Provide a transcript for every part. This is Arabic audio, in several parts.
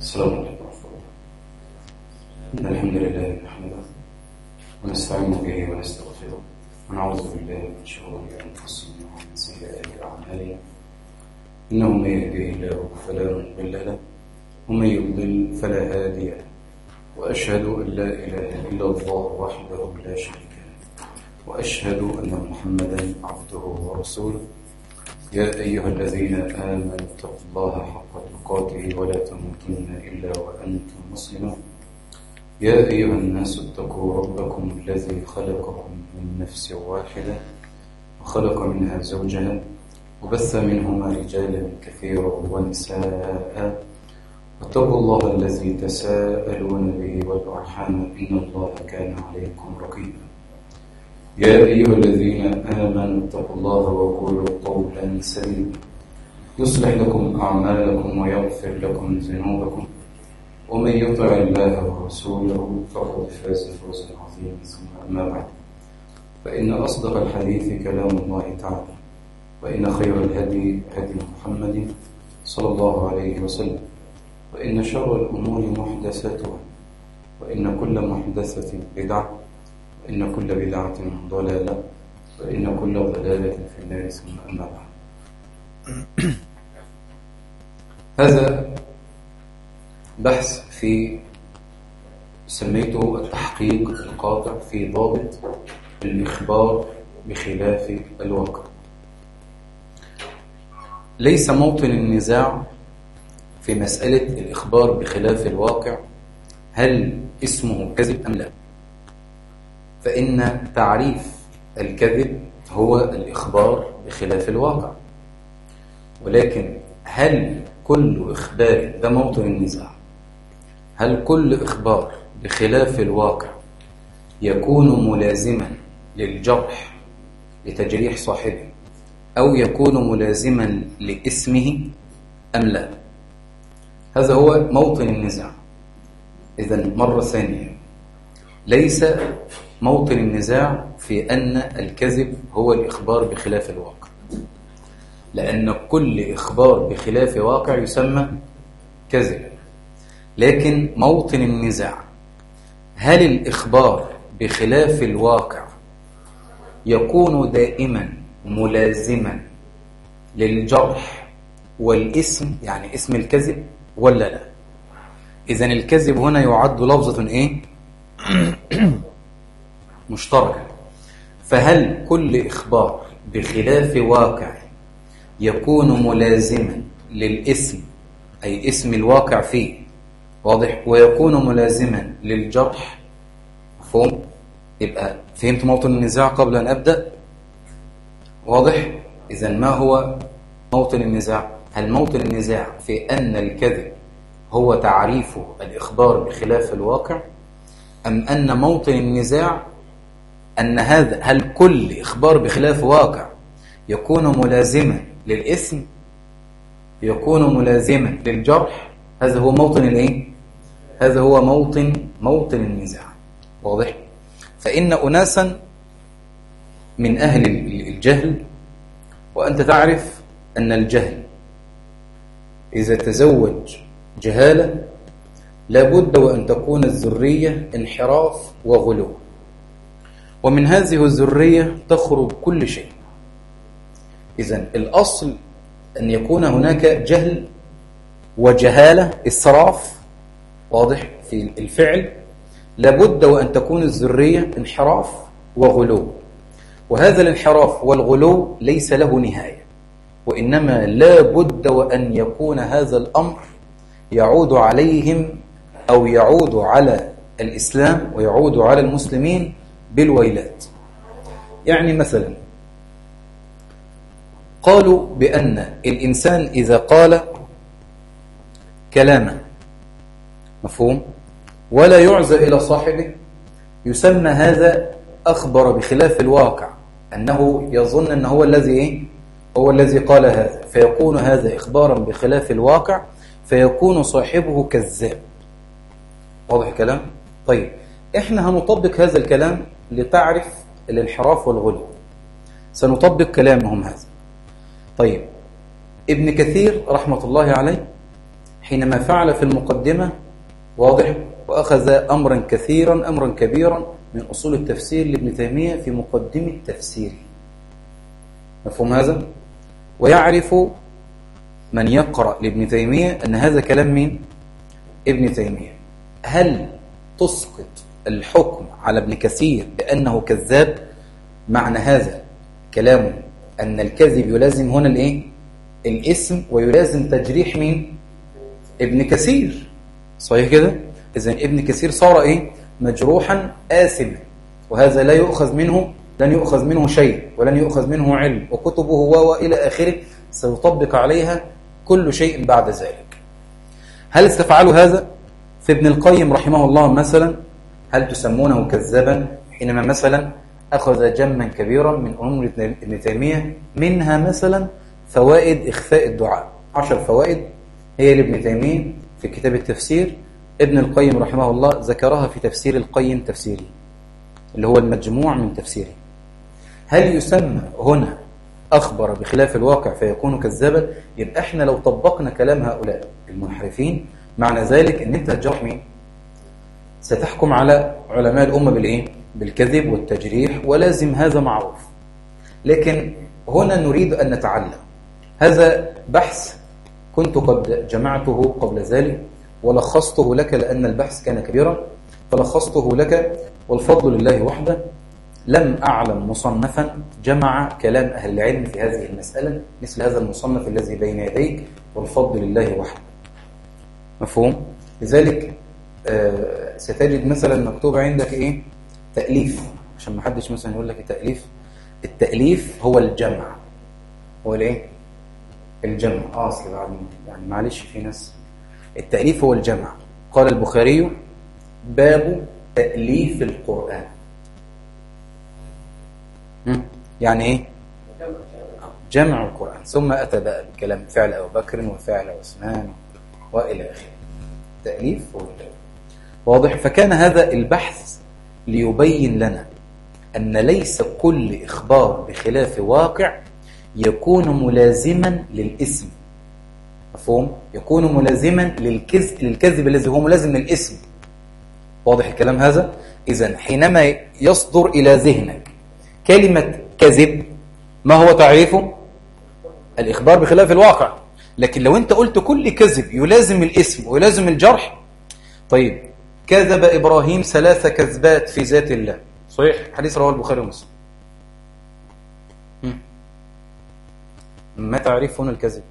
السلام عليكم ورحمة الله. إن الحمد لله نحمده ونستعين به ونستغفره ونعوذ بالله من شرور أنفسنا ومن سيئات أعمالنا. إنه من يهده الله فلا مضل له ومن يضلل فلا هادي له، وأشهد أن لا إله إلا الله وحده لا شريك له، وأشهد أن محمدا عبده ورسوله. يا أيها الذين آمنوا اتقوا الله حق تقاته ولا تموتن إلا وأنتم مسلمون. يا أيها الناس اتقوا ربكم الذي خلقكم من نفس واحدة وخلق منها زوجها وبث منهما رجالا كثيرا ونساء، واتقوا الله الذي تساءلون به والأرحام إن الله كان عليكم رقيبا. يا أيها الذين آمنوا اتقوا الله وقولوا قولا سديدا يصلح لكم أعمالكم ويغفر لكم ذنوبكم، ومن يطع الله ورسوله فقد فاز فوزا عظيما. ثم أما بعد، فإن أصدق الحديث كلام الله تعالى، وإن خير الهدي هدي محمد صلى الله عليه وسلم، وإن شر الأمور محدثاتها، وإن كل محدثة بدعة، وإن كل بدعة ضلالة، وإن كل ضلالة في النار. ثم أما بعد. هذا بحث في سميته التحقيق القاطع في ضابط الإخبار بخلاف الواقع. ليس موطن النزاع في مسألة الإخبار بخلاف الواقع هل اسمه كذب أم لا، فإن تعريف الكذب هو الإخبار بخلاف الواقع، ولكن هل كل إخبار، ده موطن النزاع، هل كل إخبار بخلاف الواقع يكون ملازما للجرح لتجريح صاحبه، أو يكون ملازما لاسمه أم لا؟ هذا هو موطن النزاع. إذن مرة ثانية، ليس موطن النزاع في أن الكذب هو الإخبار بخلاف الواقع، لأن كل إخبار بخلاف واقع يسمى كذب. لكن موطن النزاع هل الإخبار بخلاف الواقع يكون دائما ملازما للجرح والاسم، يعني اسم الكذب، ولا لا؟ إذن الكذب هنا يعد لفظة إيه؟ مشتركة. فهل كل إخبار بخلاف واقع يكون ملازما للاسم، أي اسم الواقع فيه، واضح، ويكون ملازما للجرح؟ مفهوم؟ يبقى فهمت موطن النزاع قبل أن أبدأ؟ واضح؟ إذن ما هو موطن النزاع؟ هل موطن النزاع في أن الكذب هو تعريفه الإخبار بخلاف الواقع، أم أن موطن النزاع أن هل كل إخبار بخلاف واقع يكون ملازما للاسم، يكون ملازما للجرح؟ هذا هو موطن الإيه؟ هذا هو موطن النزاع. واضح؟ فإن أناسا من أهل الجهل، وأنت تعرف أن الجهل إذا تزوج جهالة لابد وأن تكون الذرية انحراف وغلو، ومن هذه الذرية تخرج كل شيء. إذن الأصل أن يكون هناك جهل وجهالة، إسراف، واضح، في الفعل، لابد وأن تكون الذرية انحراف وغلو. وهذا الانحراف والغلو ليس له نهاية، وإنما لابد وأن يكون هذا الأمر يعود عليهم، أو يعود على الإسلام ويعود على المسلمين بالويلات. يعني مثلا قالوا بأن الإنسان إذا قال كلاما، مفهوم، ولا يعزى إلى صاحبه، يسمى هذا أخبر بخلاف الواقع، أنه يظن أنه هو الذي هو الذي قال هذا، فيكون هذا إخبارا بخلاف الواقع، فيكون صاحبه كذاب. واضح الكلام؟ طيب، إحنا هنطبق هذا الكلام لتعرف الانحراف والغلو، سنطبق كلامهم هذا. طيب، ابن كثير رحمة الله عليه حينما فعل في المقدمة، واضح، وأخذ أمرا كثيرا أمرا كبيرا من أصول التفسير لابن تيمية في مقدمة تفسيره. مفهوم هذا؟ ويعرف من يقرأ لابن تيمية أن هذا كلام مين؟ ابن تيمية. هل تسقط الحكم على ابن كثير بأنه كذاب؟ معنى هذا كلامه أن الكذب يلازم هنا الإيه؟ الاسم، ويلازم تجريح مين؟ ابن كثير. صحيح كده؟ إذن ابن كثير صار إيه؟ مجروحا آثما، وهذا لا يؤخذ منه، لن يؤخذ منه شيء ولن يؤخذ منه علم، وكتبه وإلى آخره سيطبق عليها كل شيء بعد ذلك. هل استفعلوا هذا؟ في ابن القيم رحمه الله مثلا، هل تسمونه كذابا حينما مثلا أخذ جما كبيرا من أمور ابن تيمية، منها مثلا فوائد إخفاء الدعاء، 10 فوائد هي لابن تيمية في كتاب التفسير. ابن القيم رحمه الله ذكرها في تفسير القيم تفسيري اللي هو المجموع من تفسيره. هل يسمى هنا أخبر بخلاف الواقع فيكون كذابا؟ يبقى احنا لو طبقنا كلام هؤلاء المنحرفين معنى ذلك ان انت هتجرح مين؟ ستحكم على علماء الأمة بالإيه؟ بالكذب والتجريح، ولازم هذا معروف. لكن هنا نريد أن نتعلم. هذا بحث كنت قد جمعته قبل ذلك ولخصته لك لأن البحث كان كبيرا، فلخصته لك والفضل لله وحده. لم أعلم مصنفا جمع كلام أهل العلم في هذه المسألة مثل هذا المصنف الذي بين يديك، والفضل لله وحده. مفهوم؟ لذلك ستجد مثلا مكتوب عندك إيه؟ تأليف، عشان ما حدش مثلا يقول لك تأليف. التأليف هو الجمع، هو الايه؟ الجمع. اصل يعني معلش في ناس، التأليف هو الجمع. قال البخاري: باب تأليف القرآن. يعني ايه؟ جمع القرآن. ثم أتى بقى بكلام فعل أبو بكر وفعل عثمان وإلى آخره. تأليف هو الجمع. واضح؟ فكان هذا البحث ليبين لنا أن ليس كل إخبار بخلاف واقع يكون ملازما للاسم. مفهوم؟ يكون ملازما للكذب الذي هو ملازم للاسم. واضح الكلام هذا؟ إذن حينما يصدر إلى ذهنك كلمة كذب، ما هو تعريفه؟ الإخبار بخلاف الواقع. لكن لو أنت قلت كل كذب يلازم الاسم ويلازم الجرح، طيب كذب إبراهيم 3 كذبات في ذات الله، صحيح؟ حديث رواه البخاري ومسلم. ما تعريف هنا الكذب؟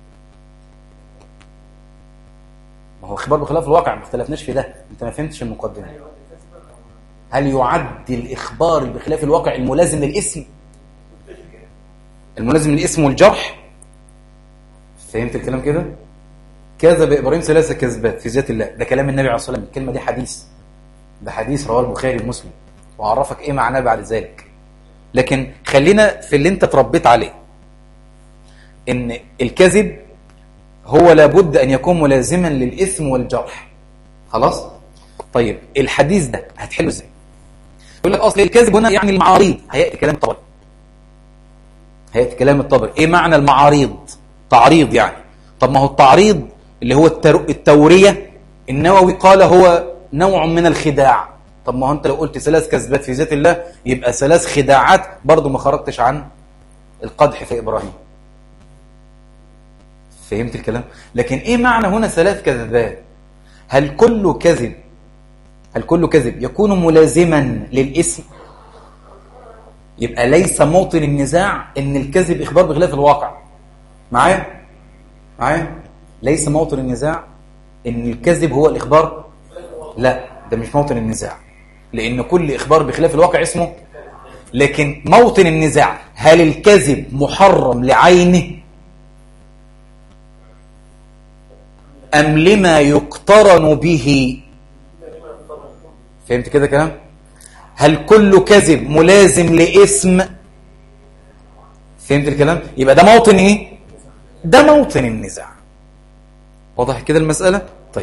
ما هو إخبار بخلاف الواقع، ما اختلفناش في ده، أنت ما فهمتش المقدمة. هل يعد الإخبار بخلاف الواقع الملازم للاسم؟ الملازم للاسم والجرح؟ فهمت الكلام كده؟ كذب إبراهيم 3 كذبات في ذات الله، ده كلام النبي عليه الصلاة والسلام. الكلمة دي حديث، ده حديث رواه البخاري ومسلم، وأعرفك إيه معناه بعد ذلك. لكن خلينا في اللي أنت تربيت عليه، إن الكذب هو لابد أن يكون ملازما للإثم والجرح. خلاص؟ طيب الحديث ده هتحله إزاي؟ يقول لك أصل الكذب هنا يعني المعاريض. هيأتي كلام الطبري، هيأتي كلام الطبري. إيه معنى المعاريض؟ تعريض يعني. طب ما هو التعريض اللي هو التورية، النووي قال هو نوع من الخداع. طب ما هو أنت لو قلت 3 كذبات في ذات الله يبقى 3 خداعات، برضو ما خرجتش عن القدح في إبراهيم. فهمت الكلام؟ لكن إيه معنى هنا 3 كذبات؟ هل كل كذب يكون ملازما للاسم؟ يبقى ليس موطن النزاع ان الكذب إخبار بخلاف الواقع. معايا؟ ليس موطن النزاع ان الكذب هو الإخبار؟ لا، ده مش موطن النزاع، لأن كل إخبار بخلاف الواقع اسمه. لكن موطن النزاع هل الكذب محرم لعينه أم لما يقترن به؟ فهمت كده كلام؟ هل كل كذب ملازم لاسم؟ فهمت الكلام؟ يبقى ده موطن ايه؟ ده موطن النزاع. واضح كده المسألة؟ طيب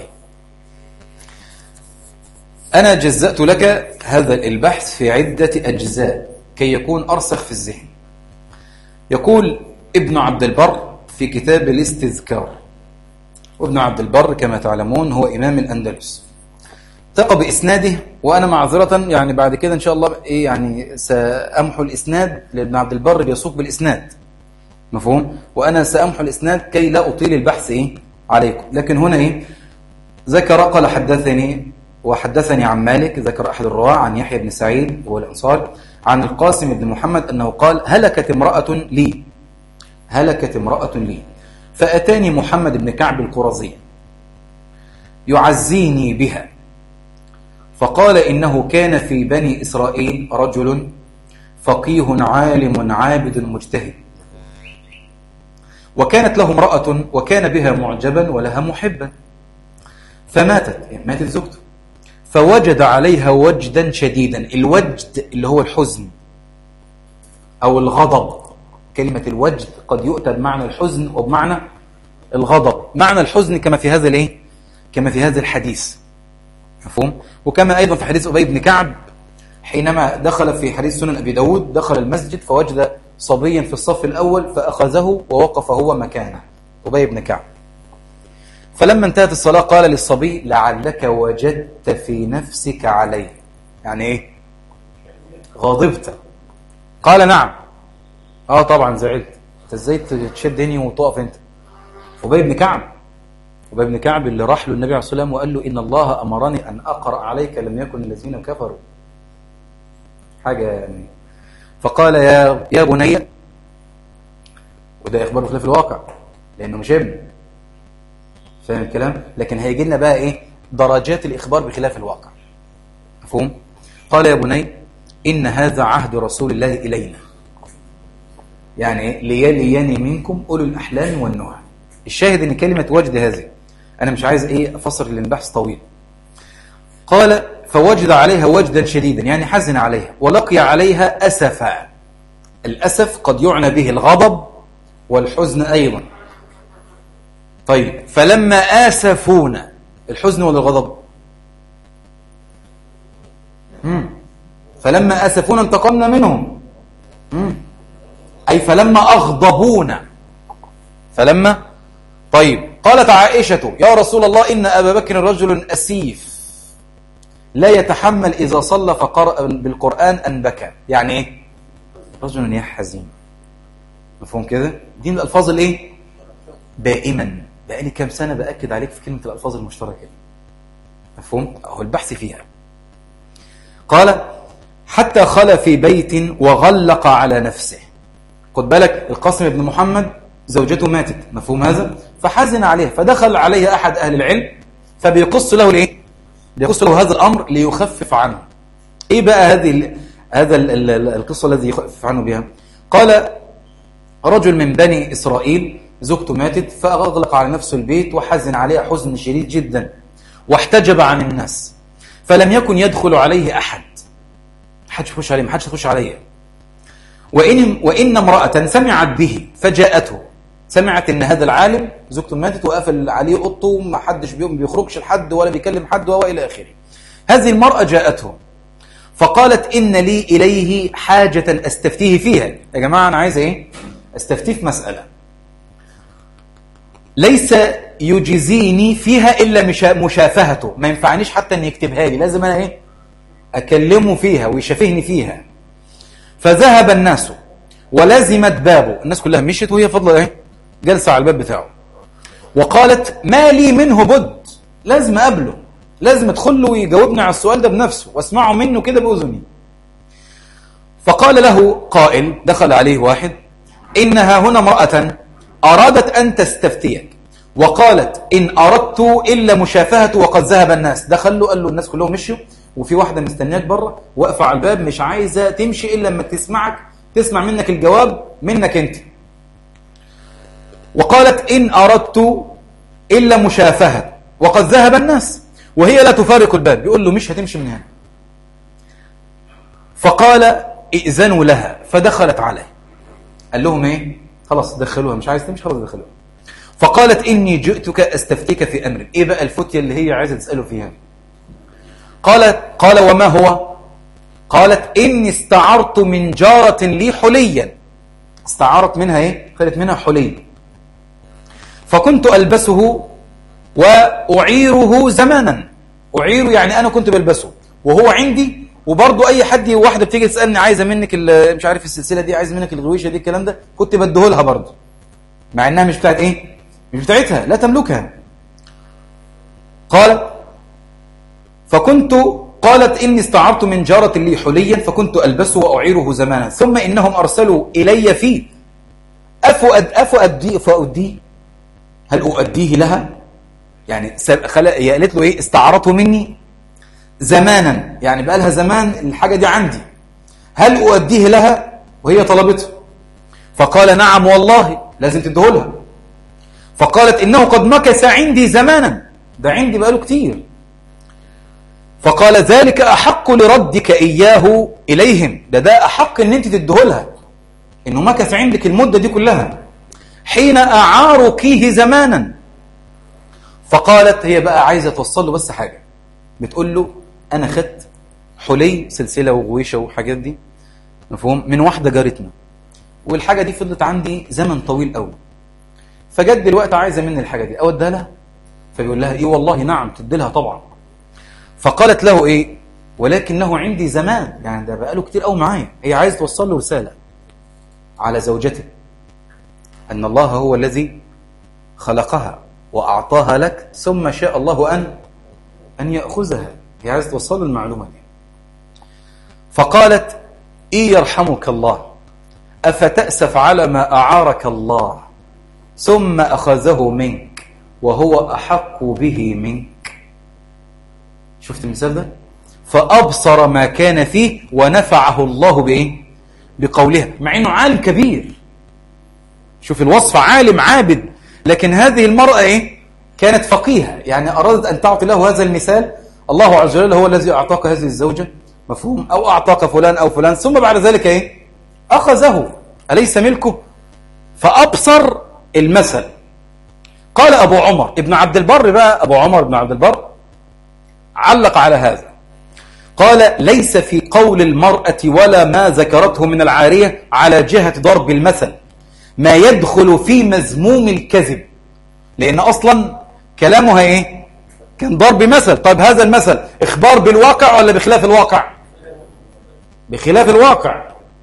أنا جزأت لك هذا البحث في عدة أجزاء كي يكون أرسخ في الذهن. يقول ابن عبد البر في كتاب الاستذكار: وابن عبد البر كما تعلمون هو إمام الأندلس. ثق بإسناده، وأنا معذرة يعني بعد كده إن شاء الله إيه يعني سأمحو الإسناد لابن عبد البر بيسوق بالإسناد، مفهوم؟ وأنا سأمحو الإسناد كي لا أطيل البحث إيه عليكم. لكن هنا إيه ذكر قال حدثني وحدثني عن مالك، ذكر أحد الرواة عن يحيى بن سعيد هو الأنصاري عن القاسم بن محمد أنه قال هلكت امرأة لي فأتاني محمد بن كعب القرظي يعزيني بها، فقال إنه كان في بني إسرائيل رجل فقيه عالم عابد مجتهد، وكانت له امرأة وكان بها معجبا ولها محبا، فماتت، يعني ماتت زوجته، فوجد عليها وجدا شديدا. الوجد اللي هو الحزن أو الغضب. كلمة الوجد قد يؤتى بمعنى الحزن وبمعنى الغضب. معنى الحزن كما في هذا الايه؟ كما في هذا الحديث، مفهوم؟ وكما أيضا في حديث أبي بن كعب حينما دخل في حديث سنن أبي داود، دخل المسجد فوجد صبيا في الصف الأول فأخذه ووقف هو مكانه، أبي بن كعب. فلما انتهت الصلاة قال للصبي لعلك وجدت في نفسك عليه، يعني ايه؟ غضبت. قال نعم. طبعا زعلت. انت ازاي تشدني وتقف انت؟ أبي بن كعب اللي راح له النبي عليه الصلاة والسلام وقال له إن الله أمرني أن أقرأ عليك لم يكن الذين كفروا، حاجة يعني. فقال يا بني، وده إخباره خلاف الواقع لأنه مش ابن، فاهم الكلام؟ لكن هيجي لنا بقى إيه؟ درجات الإخبار بخلاف الواقع، مفهوم؟ قال يا بني إن هذا عهد رسول الله إلينا، يعني ليليني منكم أولو الأحلام والنهى. الشاهد ان كلمة وجد هذه انا مش عايز افسر لان البحث طويل. قال فوجد عليها وجدا شديدا، يعني حزن عليها، ولقي عليها اسفا. الاسف قد يعنى به الغضب والحزن ايضا. طيب فلما اسفونا، الحزن ولا الغضب؟ فلما اسفونا انتقمنا منهم. اي فلما اغضبونا. طيب قالت عائشة يا رسول الله إن أبا بكر رجل أسيف لا يتحمل إذا صلى فقرأ بالقرآن أن بكى، يعني إيه؟ رجل يحزن، مفهوم كده؟ دي من الألفاظ الإيه؟ دائما بقالي كام سنة بأكد عليك في كلمة الألفاظ المشتركة، مفهوم؟ هو البحث فيها. قال حتى خلى في بيت وغلق على نفسه. خد بالك القاسم بن محمد زوجته ماتت، مفهوم هذا؟ فحزن عليها، فدخل عليه أحد أهل العلم فبيقص له الإيه؟ بيقص له هذا الأمر ليخفف عنه. إيه بقى هذا القصة الذي يخفف عنه بها؟ قال رجل من بني إسرائيل زوجته ماتت فأغلق على نفسه البيت وحزن عليها حزن شديد جدا، واحتجب عن الناس، فلم يكن يدخل عليه أحد، محدش يخش عليه، محدش يخش عليه. وإن امرأة سمعت به فجاءته، سمعت ان هذا العالم زوجته ماتت وقفل عليه اوضته وما حدش بيخرجش لحد ولا بيكلم حد والى اخره. هذه المرأة جاءته فقالت ان لي اليه حاجة استفتيه فيها. يا جماعة انا عايز ايه؟ استفتيه في مسألة ليس يجزيني فيها الا مشافهته، ما ينفعنيش حتى ان يكتبها لي، لازم انا ايه؟ اكلمه فيها ويشافهني فيها. فذهب الناس ولزمت بابه، الناس كلها مشيت وهي فضل ايه؟ جلسة على الباب بتاعه. وقالت ما لي منه بد، لازم أقابله، لازم أدخل له ويجاوبني على السؤال ده بنفسه واسمعه منه كده بأذني. فقال له قائل، دخل عليه واحد، إنها هنا امرأة أرادت أن تستفتيك وقالت إن أردت إلا مشافهة وقد ذهب الناس. دخل له قال له الناس كلهم مشوا وفي واحدة مستنياك بره واقفة على الباب مش عايزة تمشي إلا لما تسمع منك الجواب منك أنت. وقالت إن أردت إلا مشافهة وقد ذهب الناس، وهي لا تفارق الباب، بيقول له مش هتمشي من هنا. فقال ائذنوا لها، فدخلت عليه. قال لهم ايه؟ خلاص دخلوها، مش عايز تمشي خلاص دخلوها. فقالت إني جئتك أستفتيك في أمر. إيه بقى الفتية اللي هي عايزة تسأله فيها؟ قال وما هو؟ قالت إني استعرت من جارة لي حليا. استعرت منها إيه؟ خلت منها حلي، فكنت ألبسه وأعيره زمانا. أعيره يعني أنا كنت بلبسه وهو عندي، وبرضه أي حد واحدة بتيجي تسألني عايزة منك مش عارف السلسلة دي، عايز منك الغويشة دي، الكلام ده كنت بديهولها برضه، مع إنها مش بتاعت إيه؟ مش بتاعتها، لا تملكها. قالت إني استعرت من جارة لي حليا فكنت ألبسه وأعيره زمانا، ثم إنهم أرسلوا إلي فيه فأؤديه، هل أؤديه لها؟ يعني هي قالت له إيه؟ استعرته مني زمانا، يعني بقى لها زمان الحاجة دي عندي، هل أؤديه لها؟ وهي طلبته، فقال نعم والله لازم تدهولها. فقالت إنه قد مكث عندي زمانا، ده عندي بقاله كتير. فقال ذلك أحق لردك إياه إليهم، ده أحق إن أنت تدهولها، إنه مكث عندك المدة دي كلها حين أعاركيه زمانا. فقالت هي بقى عايزة توصل له بس حاجة، بتقول له أنا خدت حلي سلسلة وغويشة وحاجات دي، مفهوم، من واحدة جارتنا، والحاجة دي فضلت عندي زمن طويل قوي، فجد دلوقتي عايزة مني الحاجة دي أودها لها. فبيقول لها إيه؟ والله نعم تدي لها طبعا. فقالت له إيه؟ ولكنه عندي زمان، يعني ده بقاله كتير قوي معايا. هي عايزة توصل له رسالة على زوجته أن الله هو الذي خلقها وأعطاها لك، ثم شاء الله أن يأخذها. هي عايزة توصل له المعلومة دي. فقالت إيه يرحمك الله، أفتأسف على ما أعارك الله ثم أخذه منك وهو أحق به منك. شفت المثال ده؟ فأبصر ما كان فيه ونفعه الله بإيه؟ بقولها، مع أنه عالم كبير. شوف الوصف، عالم عابد، لكن هذه المرأة إيه؟ كانت فقيهة، يعني أرادت أن تعطي له هذا المثال. الله عز وجل هو الذي أعطاك هذه الزوجة، مفهوم، أو أعطاك فلان أو فلان، ثم بعد ذلك إيه؟ أخذه، أليس ملكه؟ فأبصر المثل. قال أبو عمر ابن عبد البر، بقى أبو عمر ابن عبد البر علق على هذا، قال ليس في قول المرأة ولا ما ذكرته من العارية على جهة ضرب المثل ما يدخل في مذموم الكذب، لأن أصلا كلامها إيه؟ كان ضرب مثل. طيب هذا المثل إخبار بالواقع ولا بخلاف الواقع؟ بخلاف الواقع.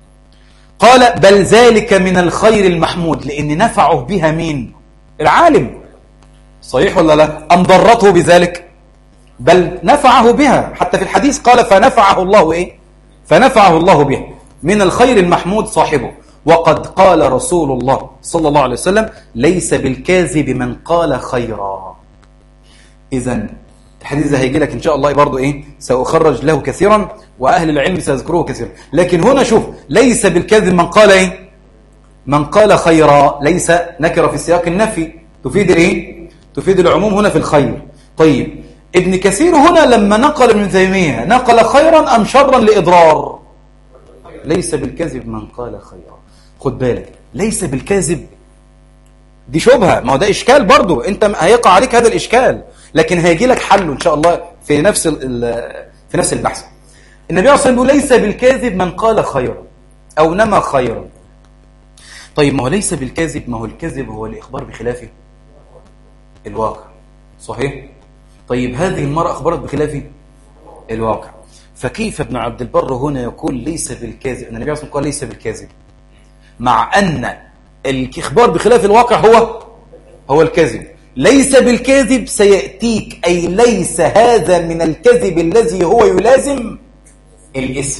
قال بل ذلك من الخير المحمود، لأن نفعه بها مين؟ العالم، صحيح ولا لا؟ أم ضرته بذلك؟ بل نفعه بها، حتى في الحديث قال فنفعه الله إيه؟ فنفعه الله به، من الخير المحمود صاحبه. وقد قال رسول الله صلى الله عليه وسلم ليس بالكاذب من قال خيرا. إذن الحديث ده هيجي لك إن شاء الله برضو إيه؟ سأخرج له كثيرا وأهل العلم سيذكروه كثيرا، لكن هنا شوف ليس بالكاذب من قال إيه؟ من قال خيرا، ليس نكرة في سياق النفي تفيد إيه؟ تفيد العموم هنا في الخير. طيب ابن كثير هنا لما نقل ابن تيمية نقل خيرا أم شرا لإضرار؟ ليس بالكذب من قال خيرا. خد بالك، ليس بالكذب دي شبهة، ما هو ده إشكال برضو، أنت هيقع عليك هذا الإشكال، لكن هيجي لك حله إن شاء الله في نفس البحث. النبي عليه الصلاة والسلام يقول ليس بالكاذب من قال خيرا أو نمى خيرا. طيب ما هو ليس بالكاذب، ما هو الكذب هو الإخبار بخلاف الواقع، صحيح؟ طيب هذه المرأة أخبرت بخلاف الواقع، فكيف ابن عبد البر هنا يقول ليس بالكاذب؟ النبي عليه الصلاة والسلام قال ليس بالكاذب، مع أن الإخبار بخلاف الواقع هو الكذب. ليس بالكاذب سيأتيك، أي ليس هذا من الكذب الذي هو يلازم الاسم.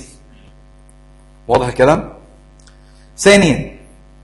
واضح الكلام؟ ثانيا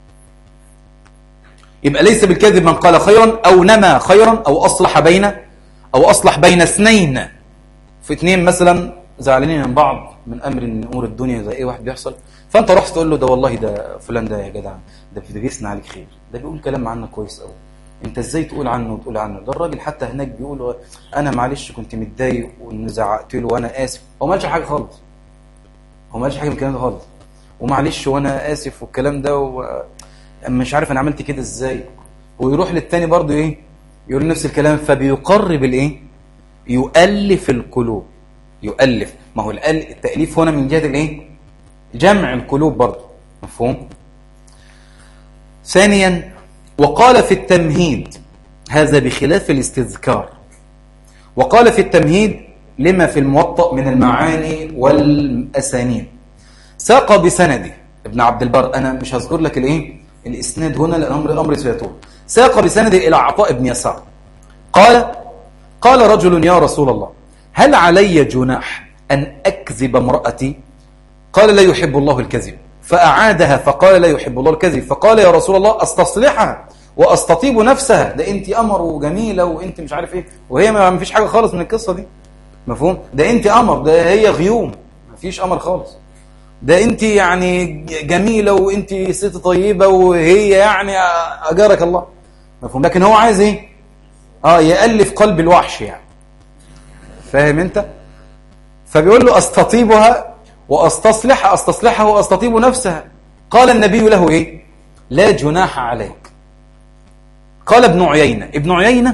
يبقى ليس بالكاذب من قال خيرا أو نمى خيرا أو أصلح بين اثنين، في اثنين مثلا زعلانين من بعض من أمور الدنيا زي أي واحد بيحصل، فأنت رحت تقول له ده والله ده فلان ده يا جدع ده بيثنى عليك خير، ده بيقول كلام عنك كويس قوي، انت ازاي تقول عنه وتقول عنه؟ ده الراجل حتى هناك بيقول انا معلش كنت متضايق وان زعقت له وانا اسف. هو ما قالش حاجه خالص، هو ما قالش حاجه من الكلام ده خالص، ومعلش وانا اسف والكلام ده مش عارف انا عملت كده ازاي، ويروح للتاني برضه ايه يقول نفس الكلام، فبيقرب الايه، يؤلف القلوب. يؤلف، ما هو التأليف هنا من جهه الايه، جمع القلوب برضه، مفهوم؟ ثانيا وقال في التمهيد هذا بخلاف الاستذكار. وقال في التمهيد لما في الموطأ من المعاني والأسانيد، ساق بسنده ابن عبد البر، أنا مش هذكر لك الإسناد هنا لأن الأمر سيطول، ساق بسنده إلى عطاء بن يسار قال رجل يا رسول الله هل علي جناح أن أكذب امرأتي؟ قال لا يحب الله الكذب، فأعادها فقال لا يحب الله الكذب، فقال يا رسول الله أستصلحها وأستطيب نفسها، ده أنت أمر وجميلة وأنت مش عارف إيه، وهي ما فيش حاجة خالص من القصة دي، مفهوم؟ ده أنت أمر، ده هي غيوم، ما فيش أمر خالص، ده أنت يعني جميلة وأنت ست طيبة وهي يعني أجارك الله، مفهوم؟ لكن هو عايز إيه؟ يألف قلب الوحش يعني، فاهم أنت؟ فبيقول له أستطيبها أستصلحها وأستطيب نفسها. قال النبي له إيه؟ لا جناح عليك. قال ابن عيينة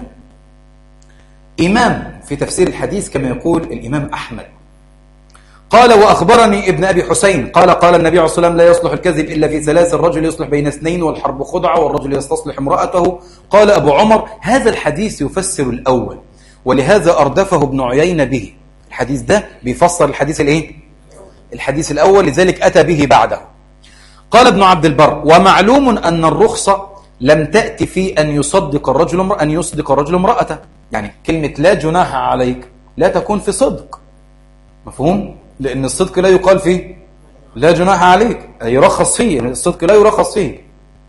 إمام في تفسير الحديث كما يقول الإمام أحمد، قال وأخبرني ابن أبي حسين قال النبي عليه الصلاة والسلام لا يصلح الكذب إلا في ثلاث، الرجل يصلح بين اثنين والحرب خدعة والرجل يستصلح امرأته. قال أبو عمر هذا الحديث يفسر الأول، ولهذا أردفه ابن عيينة به، الحديث ده بيفسر الحديث الحديث الأول، لذلك أتى به بعده. قال ابن عبد البر ومعلوم أن الرخصة لم تأتي في أن يصدق الرجل امرأته، يعني كلمة لا جناح عليك لا تكون في صدق، مفهوم؟ لأن الصدق لا يقال فيه لا جناح عليك، يرخص فيه، الصدق لا يرخص فيه.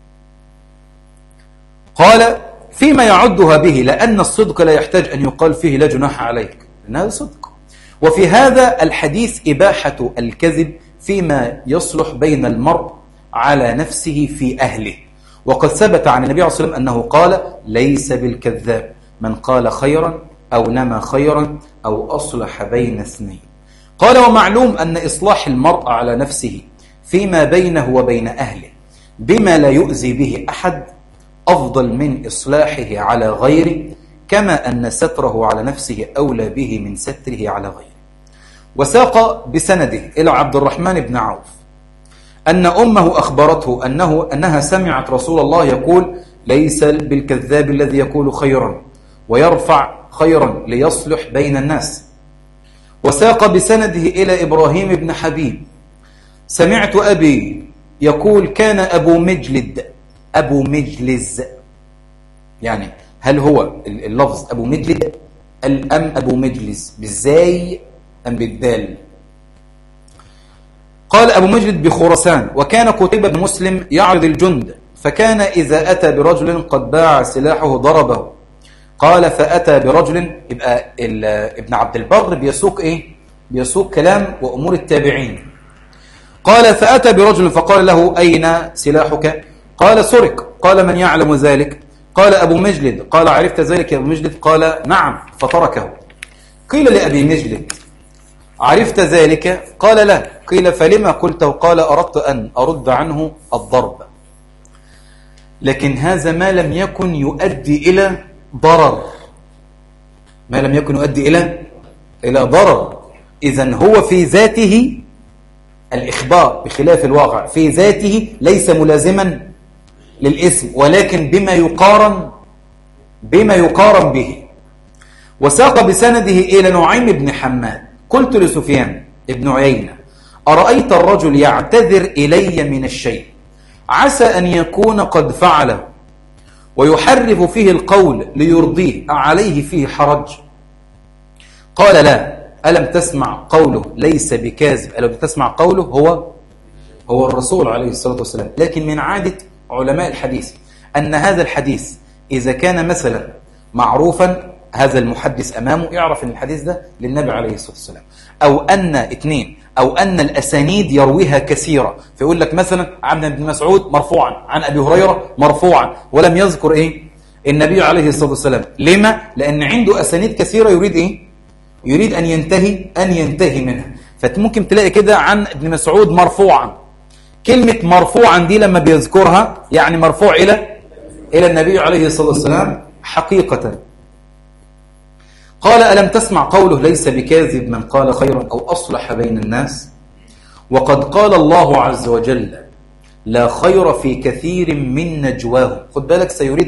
قال فيما يعدها به، لأن الصدق لا يحتاج أن يقال فيه لا جناح عليك، لأن هذا صدق. وفي هذا الحديث إباحة الكذب فيما يصلح بين المرء على نفسه في أهله، وقد ثبت عن النبي عليه الصلاة والسلام أنه قال ليس بالكذاب من قال خيرا أو نمى خيرا أو أصلح بين اثنين. قال ومعلوم أن إصلاح المرء على نفسه فيما بينه وبين أهله بما لا يؤذي به أحد أفضل من إصلاحه على غيره، كما أن ستره على نفسه أولى به من ستره على غيره. وساق بسنده إلى عبد الرحمن بن عوف أن أمه أخبرته أنها سمعت رسول الله يقول ليس بالكذاب الذي يقول خيرا ويرفع خيرا ليصلح بين الناس. وساق بسنده إلى إبراهيم بن حبيب سمعت أبي يقول كان أبو مجلز، يعني هل هو اللفظ أبو مجلد أم أبو مجلس بالزاي أم بالدال؟ قال أبو مجلد بخراسان، وكان قتيبة بن مسلم يعرض الجند، فكان إذا أتى برجل قد باع سلاحه ضربه. قال فأتى برجل، يبقى ابن عبد البر بيسوق كلام وأمور التابعين. قال فأتى برجل فقال له أين سلاحك؟ قال سرق. قال من يعلم ذلك؟ قال أبو مجلد. قال عرفت ذلك يا أبو مجلد؟ قال نعم، فتركه. قيل لأبي مجلد عرفت ذلك؟ قال لا. قيل فلما قلته؟ قال أردت أن أرد عنه الضرب، لكن هذا ما لم يكن يؤدي إلى ضرر، ما لم يكن يؤدي إلى ضرر. إذن هو في ذاته الإخبار بخلاف الواقع، في ذاته ليس ملازما للإثم، ولكن بما يقارن به. وساق بسنده إلى نعيم بن حماد قلت لسفيان ابن عيينة أرأيت الرجل يعتذر إلي من الشيء عسى أن يكون قد فعله ويحرف فيه القول ليرضيه عليه فيه حرج؟ قال لا. ألم تسمع قوله ليس بكاذب؟ ألم تسمع قوله هو الرسول عليه الصلاة والسلام. لكن من عادة علماء الحديث أن هذا الحديث إذا كان مثلا معروفا، هذا المحدث أمامه يعرف أن الحديث ده للنبي عليه الصلاة والسلام، أو أن الأسانيد يرويها كثيرة، فيقول لك مثلا عن ابن مسعود مرفوعا، عن أبي هريرة مرفوعا، ولم يذكر النبي عليه الصلاة والسلام. لما؟ لأن عنده أسانيد كثيرة يريد أن ينتهي منها. فممكن تلاقي كده عن ابن مسعود مرفوعا، كلمة مرفوعا دي لما بيذكرها يعني مرفوع إلى النبي عليه الصلاة والسلام حقيقة. قال ألم تسمع قوله ليس بكاذب من قال خيرا أو أصلح بين الناس؟ وقد قال الله عز وجل لا خير في كثير من نجواهم. خد بالك، سيريد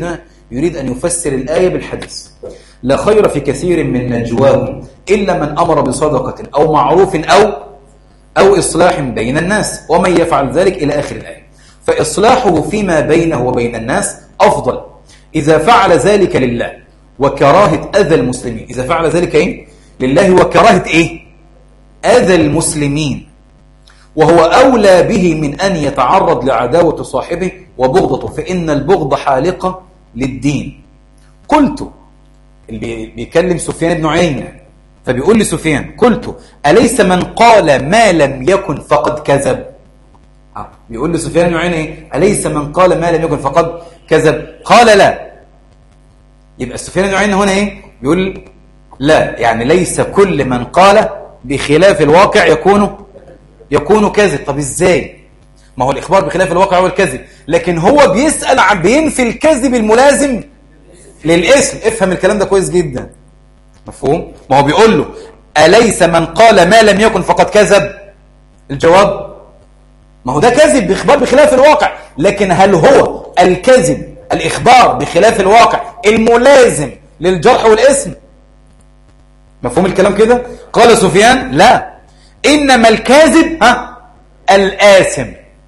يريد أن يفسر الآية بالحديث. لا خير في كثير من نجواهم إلا من أمر بصدقة أو معروف أو إصلاح بين الناس ومن يفعل ذلك إلى آخر الآية. فإصلاحه فيما بينه وبين الناس أفضل إذا فعل ذلك لله وكراهة أذى المسلمين. إذا فعل ذلك إيه؟ لله وكراهة إيه؟ أذى المسلمين، وهو أولى به من أن يتعرض لعداوة صاحبه وبغضته، فإن البغض حالقة للدين. قلت، اللي بيكلم سفيان بن عيينة، فبيقول لسفيان: قلت أليس من قال ما لم يكن فقد كذب؟ بيقول لسفيان بن عيينة إيه؟ أليس من قال ما لم يكن فقد كذب؟ قال لا. يبقى سفيان بن عيينة هنا إيه؟ بيقول لا، يعني ليس كل من قال بخلاف الواقع يكون كذب. طب إزاي؟ ما هو الإخبار بخلاف الواقع هو الكذب، لكن هو بيسأل عن بينفي الكذب الملازم للاسم. افهم الكلام ده كويس جدا، مفهوم؟ ما هو بيقول له: أليس من قال ما لم يكن فقد كذب؟ الجواب: ما هو ده كذب بإخبار بخلاف الواقع، لكن هل هو الكذب الإخبار بخلاف الواقع الملازم للجرح والاسم؟ مفهوم الكلام كده؟ قال سفيان: لا، إنما الكاذب الآثم.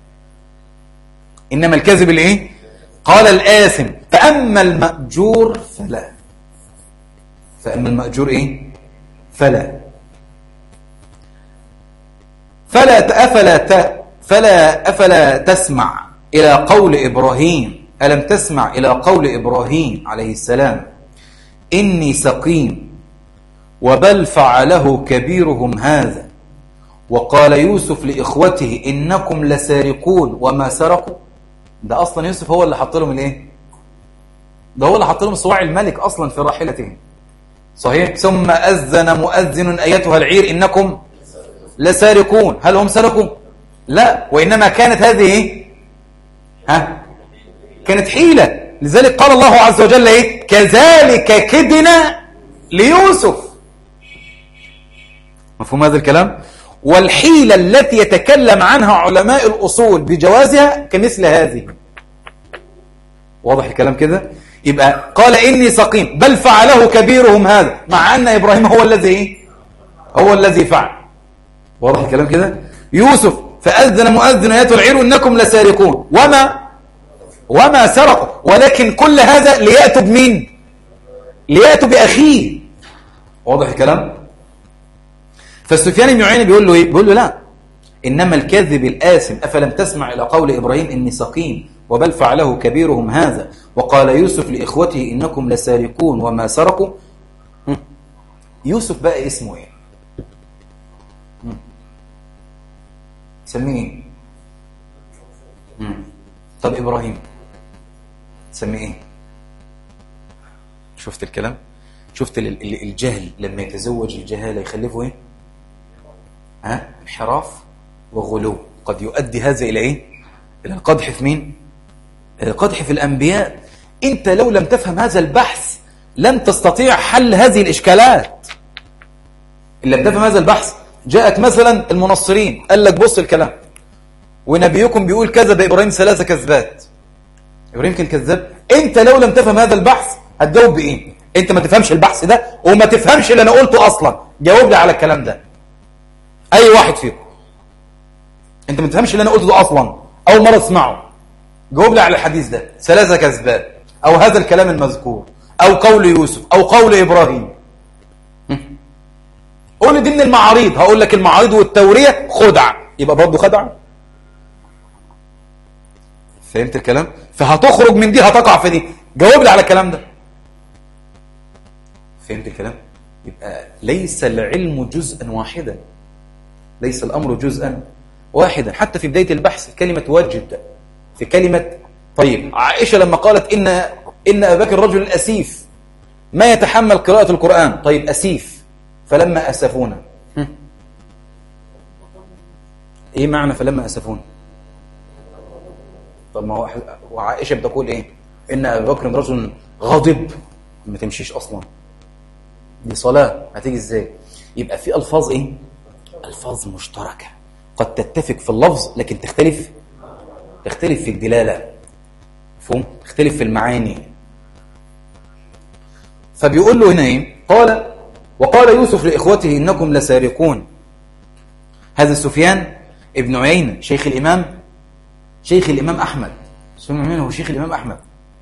إنما الكاذب الإيه؟ قال الآثم. فأما المأجور فلا. فأما المأجور إيه؟ فلا. أفلا تسمع إلى قول إبراهيم. ألم تسمع إلى قول إبراهيم عليه السلام: إني سقيم وبل فعله كبيرهم هذا، وقال يوسف لإخوته إنكم لسارقون وما سرقوا. ده أصلا يوسف هو اللي حط لهم الإيه؟ ده هو اللي حط لهم صواع الملك أصلا في راحلتهم، صحيح؟ ثم أذن مؤذن أيتها العير إنكم لسارقون. هل هم سرقوا؟ لا، وإنما كانت هذه إيه؟ كانت حيلة. لذلك قال الله عز وجل إيه؟ كذلك كدنا ليوسف. مفهوم هذا الكلام؟ والحيلة التي يتكلم عنها علماء الأصول بجوازها كمثل هذه. واضح الكلام كده؟ يبقى قال إني سقيم بل فعله كبيرهم هذا، مع أن إبراهيم هو الذي فعل. واضح الكلام كده؟ يوسف: فأذن مؤذن أيتها العير إنكم لسارقون وما سرقوا، ولكن كل هذا ليأتوا بمين؟ ليأتوا بأخيه. واضح الكلام؟ فالسفيان بن عيينة بيقول له ايه؟ بيقول له لا، انما الكذب الآثم. افلم تسمع الى قول ابراهيم اني سقيم وبل فعله كبيرهم هذا، وقال يوسف لاخوته انكم لسارقون وما سرقوا. يوسف بقى اسمه ايه؟ سميه ايه؟ طب ابراهيم سميه ايه؟ شفت الكلام؟ شفت الجهل لما يتزوج الجهالة يخلفه ايه؟ انحراف وغلو. قد يؤدي هذا إلى إيه؟ إلى القدح في مين؟ القدح في الأنبياء. أنت لو لم تفهم هذا البحث لن تستطيع حل هذه الإشكالات. إن لم تفهم هذا البحث، جاءك مثلا المنصرين قال لك بص الكلام: ونبيكم بيقول كذب إبراهيم 3 كذبات. إبراهيم كان كذاب؟ أنت لو لم تفهم هذا البحث هتجاوب بإيه؟ أنت ما تفهمش البحث ده وما تفهمش اللي أنا قلته أصلا. جاوب لي على الكلام ده أي واحد فيكم. أنت ما تفهمش اللي أنا قلته ده أصلا، أول مرة تسمعه. جاوب لي على الحديث ده 3 كذبات، أو هذا الكلام المذكور، أو قول يوسف، أو قول إبراهيم. قول لي دي من المعاريض، هقول لك المعاريض والتورية خدعة، يبقى برضه خدعة. فهمت الكلام؟ فهتخرج من دي هتقع في دي. جاوب لي على الكلام ده. فهمت الكلام؟ يبقى ليس العلم جزءا واحدا، ليس الأمر جزءا واحدا. حتى في بداية البحث كلمة وجد، في كلمة طيب عائشة لما قالت إن أبا بكر الرجل الأسيف ما يتحمل قراءة القرآن. طيب أسيف، فلما أسفونا، إيه معنى فلما أسفونا؟ طب ما هو وعائشة بتقول إيه؟ إن أبا بكر رجل غاضب. ما تمشيش أصلا، دي صلاة هتيجي إزاي؟ يبقى في ألفاظ إيه؟ ألفاظ مشتركة قد تتفق في اللفظ لكن تختلف في الدلالة، مفهوم؟ تختلف في المعاني. فبيقول له هنا ايه؟ وقال يوسف لإخوته إنكم لسارقون. هذا سفيان ابن عيينة شيخ الإمام أحمد. سفيان بن عيينة هو شيخ الإمام أحمد.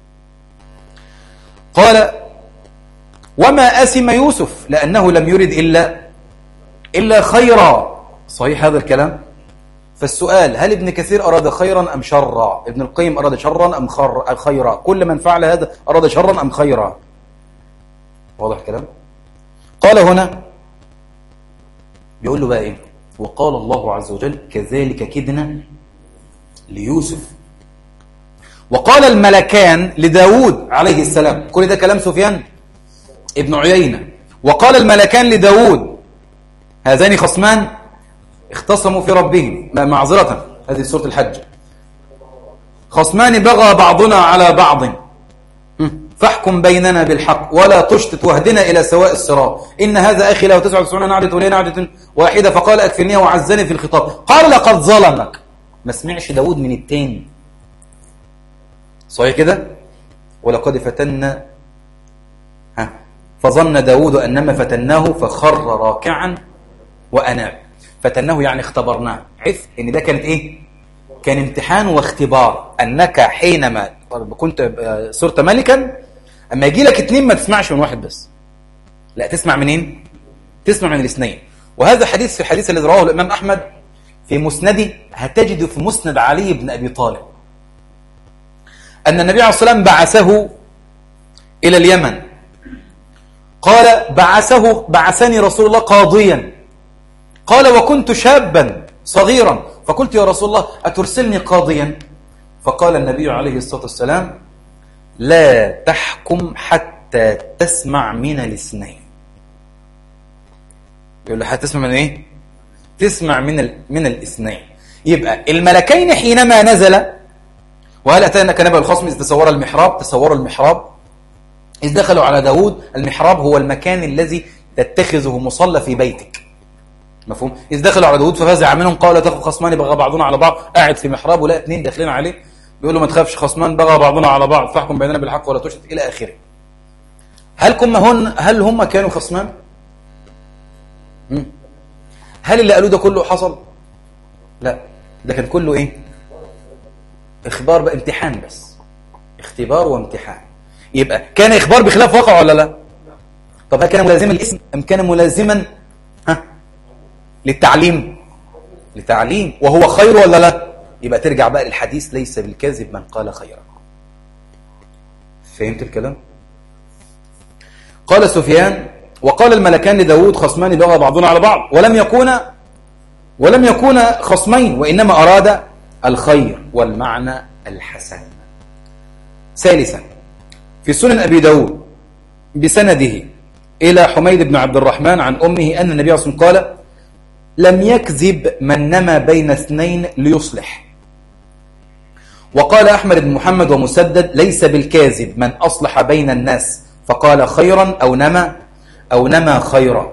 قال وما أسم يوسف لأنه لم يرد إلا خيرا. صحيح هذا الكلام؟ فالسؤال هل ابن كثير أراد خيرا أم شرا؟ ابن القيم أراد شرا أم خيرا؟ كل من فعل هذا أراد شرا أم خيرا؟ واضح الكلام؟ قال هنا بيقول له بقى إيه؟ وقال الله عز وجل كذلك كدنا ليوسف. وقال الملكان لداود عليه السلام. كل ده كلام سفيان ابن عيينة. وقال الملكان لداود هذان خصمان اختصموا في ربهم. معذرة، هذه سورة الحج. خصمان بغى بعضنا على بعض فاحكم بيننا بالحق ولا تشتت واهدنا إلى سواء الصراط. إن هذا أخي له 99 نعجة ولي نعجة واحدة فقال أكفلني وعزني في الخطاب. قال لقد ظلمك. ما سمعش داود من التاني. صحيح كده؟ ولقد فتنا فظن داود أنما فتناه فخر راكعا وأناب. فتناه يعني اختبرناه، حيث ان ده كانت ايه؟ كان امتحان واختبار. انك حينما كنت صرت ملكا اما يجي لك اتنين ما تسمعش من واحد بس، لا تسمع منين؟ تسمع من الاثنين. وهذا حديث في الحديث الذي رواه الامام احمد في مسنده، هتجد في مسند علي بن ابي طالب ان النبي عليه الصلاه والسلام بعثه الى اليمن. قال بعثني رسول الله قاضيا. قال وكنت شابا صغيرا فقلت يا رسول الله أترسلني قاضيا؟ فقال النبي عليه الصلاة والسلام لا تحكم حتى تسمع من الاثنين. يقول له هتسمع من ايه؟ تسمع من الاثنين. يبقى الملكين حينما نزل وهل أتانا نبأ الخصم إذ تصوروا المحراب إذ دخلوا على داود. المحراب هو المكان الذي تتخذه مصلى في بيتك، مفهوم؟ إذ دخلوا على داود ففزع منهم قال تخف خصمان بغى بعضنا على بعض. قاعد في محراب ولا اتنين داخلين عليه بيقول له ما تخافش خصمان بغى بعضنا على بعض فاحكم بيننا بالحق ولا تشتت إلى آخره. هل هم كانوا خصمان؟ هل اللي قالوه ده كله حصل؟ لا، ده كان كله ايه؟ اخبار بقى، امتحان بس، اختبار وامتحان. يبقى كان اخبار بخلاف واقع ولا لا؟ طب هل كان ملازما الاسم ام كان ملازما للتعليم؟ لتعليم، وهو خير ولا لا؟ يبقى ترجع بقى للحديث ليس بالكاذب من قال خيرا. فهمت الكلام؟ قال سفيان وقال الملكان لداود خصمان بغى بعضنا على بعض ولم يكون خصمين وإنما أراد الخير والمعنى الحسن. ثالثا في سنن أبي داود بسنده إلى حميد بن عبد الرحمن عن أمه أن النبي صلى الله عليه وسلم قال لم يكذب من نمى بين اثنين ليصلح. وقال أحمد بن محمد ومسدد ليس بالكاذب من أصلح بين الناس فقال خيرا أو نمى خيرا.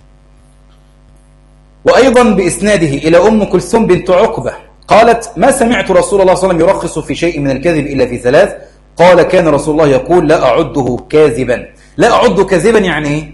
وأيضا بإسناده إلى أم كلثوم بنت عقبة قالت ما سمعت رسول الله صلى الله عليه وسلم يرخص في شيء من الكذب إلا في ثلاث. قال كان رسول الله يقول لا أعده كاذبا. لا أعده كاذبا يعني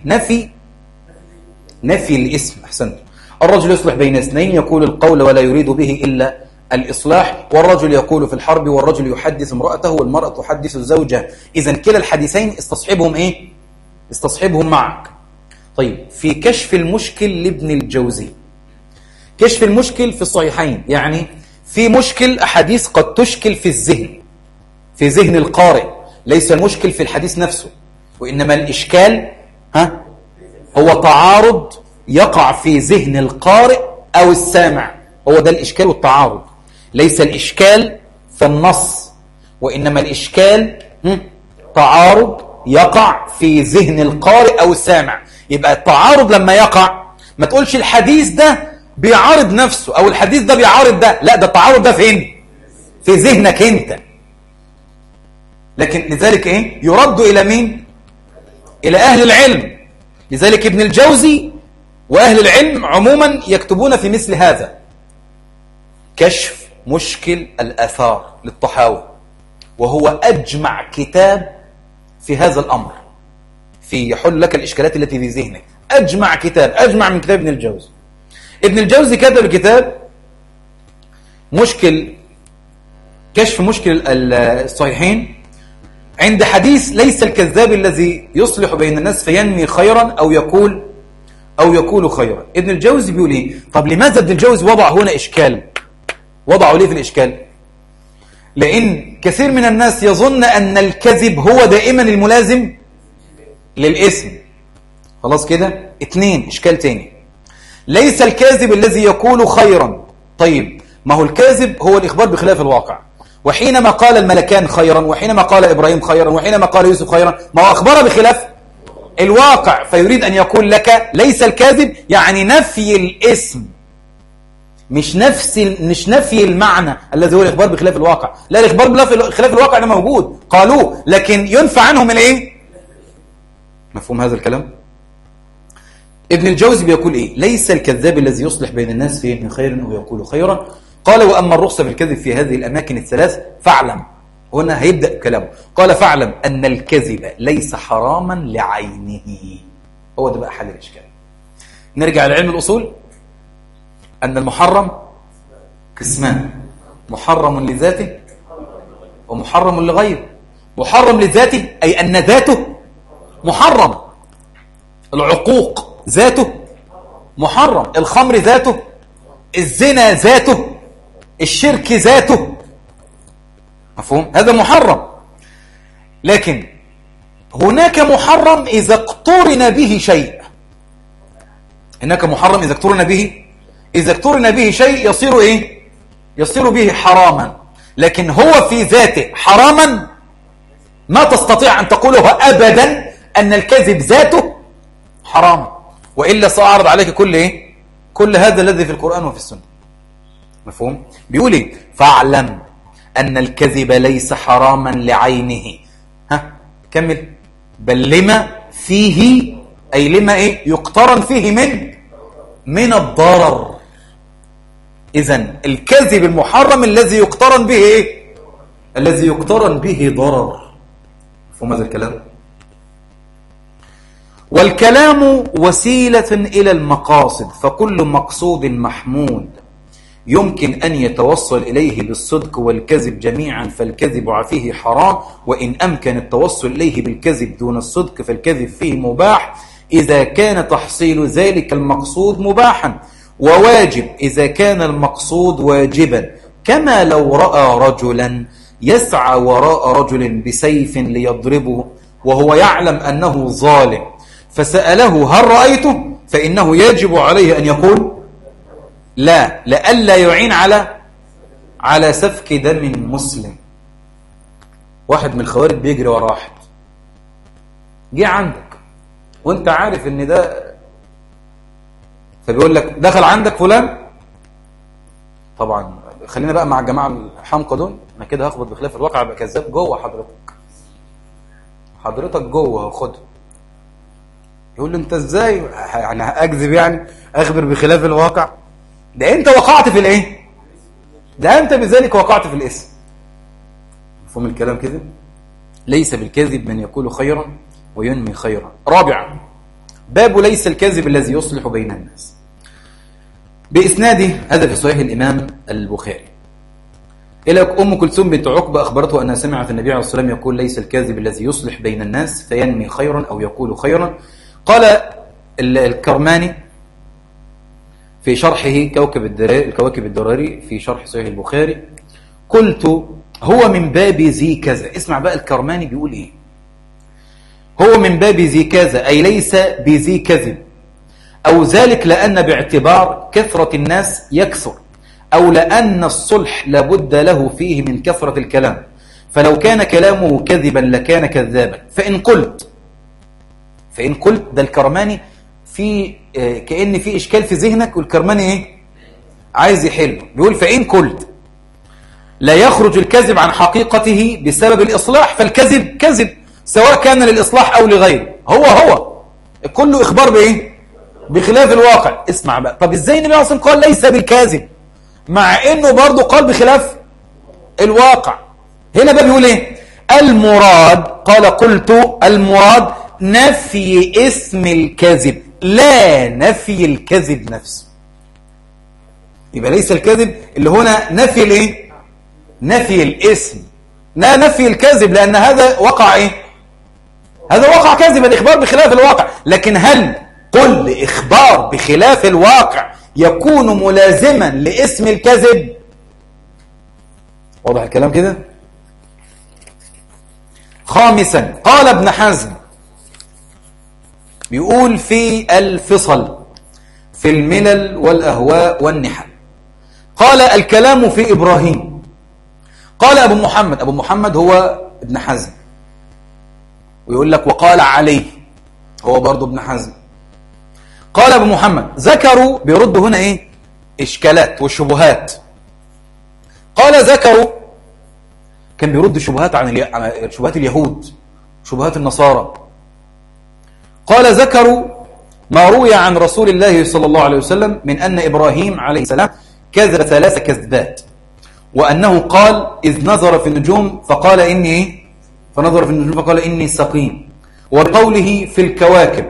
نفي الاسم. أحسنت. الرجل يصلح بين اثنين يقول القول ولا يريد به إلا الإصلاح، والرجل يقول في الحرب، والرجل يحدث امرأته، والمرأة تحدث زوجها. إذن كلا الحديثين استصحبهم إيه؟ استصحبهم معك. طيب في كشف المشكل لابن الجوزي، كشف المشكل في الصحيحين، يعني في مشكل أحاديث قد تشكل في الذهن، في ذهن القارئ، ليس المشكل في الحديث نفسه، وإنما الإشكال هو تعارض يقع في ذهن القارئ أو السامع. هو ده الإشكال والتعارض، ليس الإشكال في النص، وإنما الإشكال تعارض يقع في ذهن القارئ أو السامع. يبقى التعارض لما يقع ما تقولش الحديث ده بيعارض نفسه أو الحديث ده بيعارض ده، لا، ده التعارض ده فين؟ في ذهنك أنت. لكن لذلك إيه؟ يرد إلى مين؟ إلى أهل العلم. لذلك ابن الجوزي وأهل العلم عموما يكتبون في مثل هذا كشف مشكل الآثار للطحاوي، وهو أجمع كتاب في هذا الأمر، في يحل لك الإشكالات التي في ذهنك. أجمع من كتاب ابن الجوزي. ابن الجوزي كتب الكتاب كشف مشكل الصحيحين عند حديث ليس الكذاب الذي يصلح بين الناس فينمي خيرا أو يقول خيرا. ابن الجوزي بيقول إيه؟ طب لماذا ابن الجوزي وضع هنا إشكال؟ وضعوا ليه في الإشكال؟ لأن كثير من الناس يظن أن الكذب هو دائما الملازم للإثم. خلاص كده؟ 2 إشكال تاني. ليس الكاذب الذي يقول خيرا. طيب ما هو الكاذب هو الإخبار بخلاف الواقع، وحينما قال الملكان خيرا، وحينما قال إبراهيم خيرا، وحينما قال يوسف خيرا، ما هو أخبر بخلاف الواقع. فيريد أن يقول لك ليس الكاذب يعني نفي الاسم، مش نفي المعنى الذي هو الإخبار بخلاف الواقع. لا، الإخبار بخلاف الواقع ده موجود قالوه، لكن ينفع عنهم الإيه؟ مفهوم هذا الكلام؟ ابن الجوزي بيقول إيه؟ ليس الكذاب الذي يصلح بين الناس فينمي خيرا أو يقول خيرا. قال وأما الرخصة في الكذب في هذه الأماكن الثلاث فاعلم. هنا هيبدأ كلامه. قال فاعلم أن الكذب ليس حراما لعينه. هو ده بقى حل الإشكال. نرجع لعلم الأصول، أن المحرم قسمان: محرم لذاته ومحرم لغيره. محرم لذاته أي أن ذاته محرم، العقوق ذاته محرم، الخمر ذاته، الزنا ذاته، الشرك ذاته. مفهوم؟ هذا محرم. لكن هناك محرم إذا اقترن به شيء. هناك محرم إذا اقترن به شيء يصير إيه؟ يصير به حراما. لكن هو في ذاته حراما ما تستطيع أن تقوله أبدا أن الكذب ذاته حرام، وإلا سأعرض عليك كل هذا الذي في القرآن وفي السنة. مفهوم؟ بيقول إيه؟ فاعلم أن الكذب ليس حراما لعينه. كمل. بل لما فيه، أي لما إيه؟ يقترن فيه من الضرر. إذن الكذب المحرم الذي يقترن به إيه؟ الذي يقترن به ضرر. مفهوم هذا الكلام؟ والكلام وسيلة إلى المقاصد، فكل مقصود محمود يمكن أن يتوصل إليه بالصدق والكذب جميعا فالكذب فيه حرام، وإن أمكن التوصل إليه بالكذب دون الصدق فالكذب فيه مباح إذا كان تحصيل ذلك المقصود مباحا، وواجب إذا كان المقصود واجبا، كما لو رأى رجلا يسعى وراء رجل بسيف ليضربه وهو يعلم أنه ظالم فسأله هل رأيته؟ فإنه يجب عليه أن يقول لا، لئلا يعين على سفك دم مسلم. واحد من الخوارج بيجري ورا واحد، جه عندك وانت عارف ان ده، فبيقول لك دخل عندك فلان. طبعا خلينا بقى مع الجماعه الحمقى دول، انا كده هخبط بخلاف الواقع، ابقى كذاب جوه حضرتك جوه خده. يقول له انت ازاي يعني اكذب، يعني اخبر بخلاف الواقع؟ ده انت وقعت في الايه؟ ده انت بذلك وقعت في الاسم. مفهوم الكلام كده؟ ليس بالكاذب من يقول خيرا وينمي خيرا. رابعا، باب ليس الكاذب الذي يصلح بين الناس. بإسناده هذا في صحيح الإمام البخاري إلى أم كلثوم بنت عقبة أخبرته أنها سمعت النبي عليه الصلاة والسلام يقول ليس الكاذب الذي يصلح بين الناس فينمي خيرا أو يقول خيرا. قال الكرماني في شرحه الكواكب الدراري في شرح صحيح البخاري: قلت هو من باب ذي كذا. اسمع بقى الكرماني بيقول ايه: هو من باب ذي كذا أي ليس بذي كذب، أو ذلك لأن باعتبار كثرة الناس يكثر، أو لأن الصلح لابد له فيه من كثرة الكلام، فلو كان كلامه كذبا لكان كذابا. فإن قلت ده الكرماني في كأن في إشكال في ذهنك، والكرماني إيه؟ عايز يحله. بيقول فإن قلت لا يخرج الكذب عن حقيقته بسبب الإصلاح فالكذب كذب سواء كان للإصلاح أو لغيره. هو كله إخبار بإيه؟ بخلاف الواقع. اسمع بقى، طب إزاي النبي عليه الصلاة والسلام قال ليس بالكاذب مع إنه برضه قال بخلاف الواقع؟ هنا بقى بيقول إيه؟ المراد، قال قلت المراد نفي اسم الكذب لا نفي الكذب نفسه. يبقى ليس الكذب اللي هنا نفي الايه؟ نفي الاسم، لا نفي الكذب، لأن هذا وقع ايه؟ هذا وقع كذب، الإخبار بخلاف الواقع. لكن هل كل إخبار بخلاف الواقع يكون ملازما لاسم الكذب؟ واضح الكلام كده؟ خامسا قال ابن حزم، بيقول في الفصل في الملل والأهواء والنحل، قال الكلام في إبراهيم. قال أبو محمد، أبو محمد هو ابن حزم، ويقول لك وقال عليه هو برضو ابن حزم. قال أبو محمد ذكروا، بيردوا هنا إيه؟ إشكالات والشبهات. قال ذكروا، كان بيرد شبهات عن شبهات اليهود، شبهات النصارى. قال ذكروا ما روي عن رسول الله صلى الله عليه وسلم من أن إبراهيم عليه السلام كذب 3 كذبات، وأنه قال إذ نظر في النجوم فقال إني فنظر في النجوم فقال إني سقيم، وقوله في الكواكب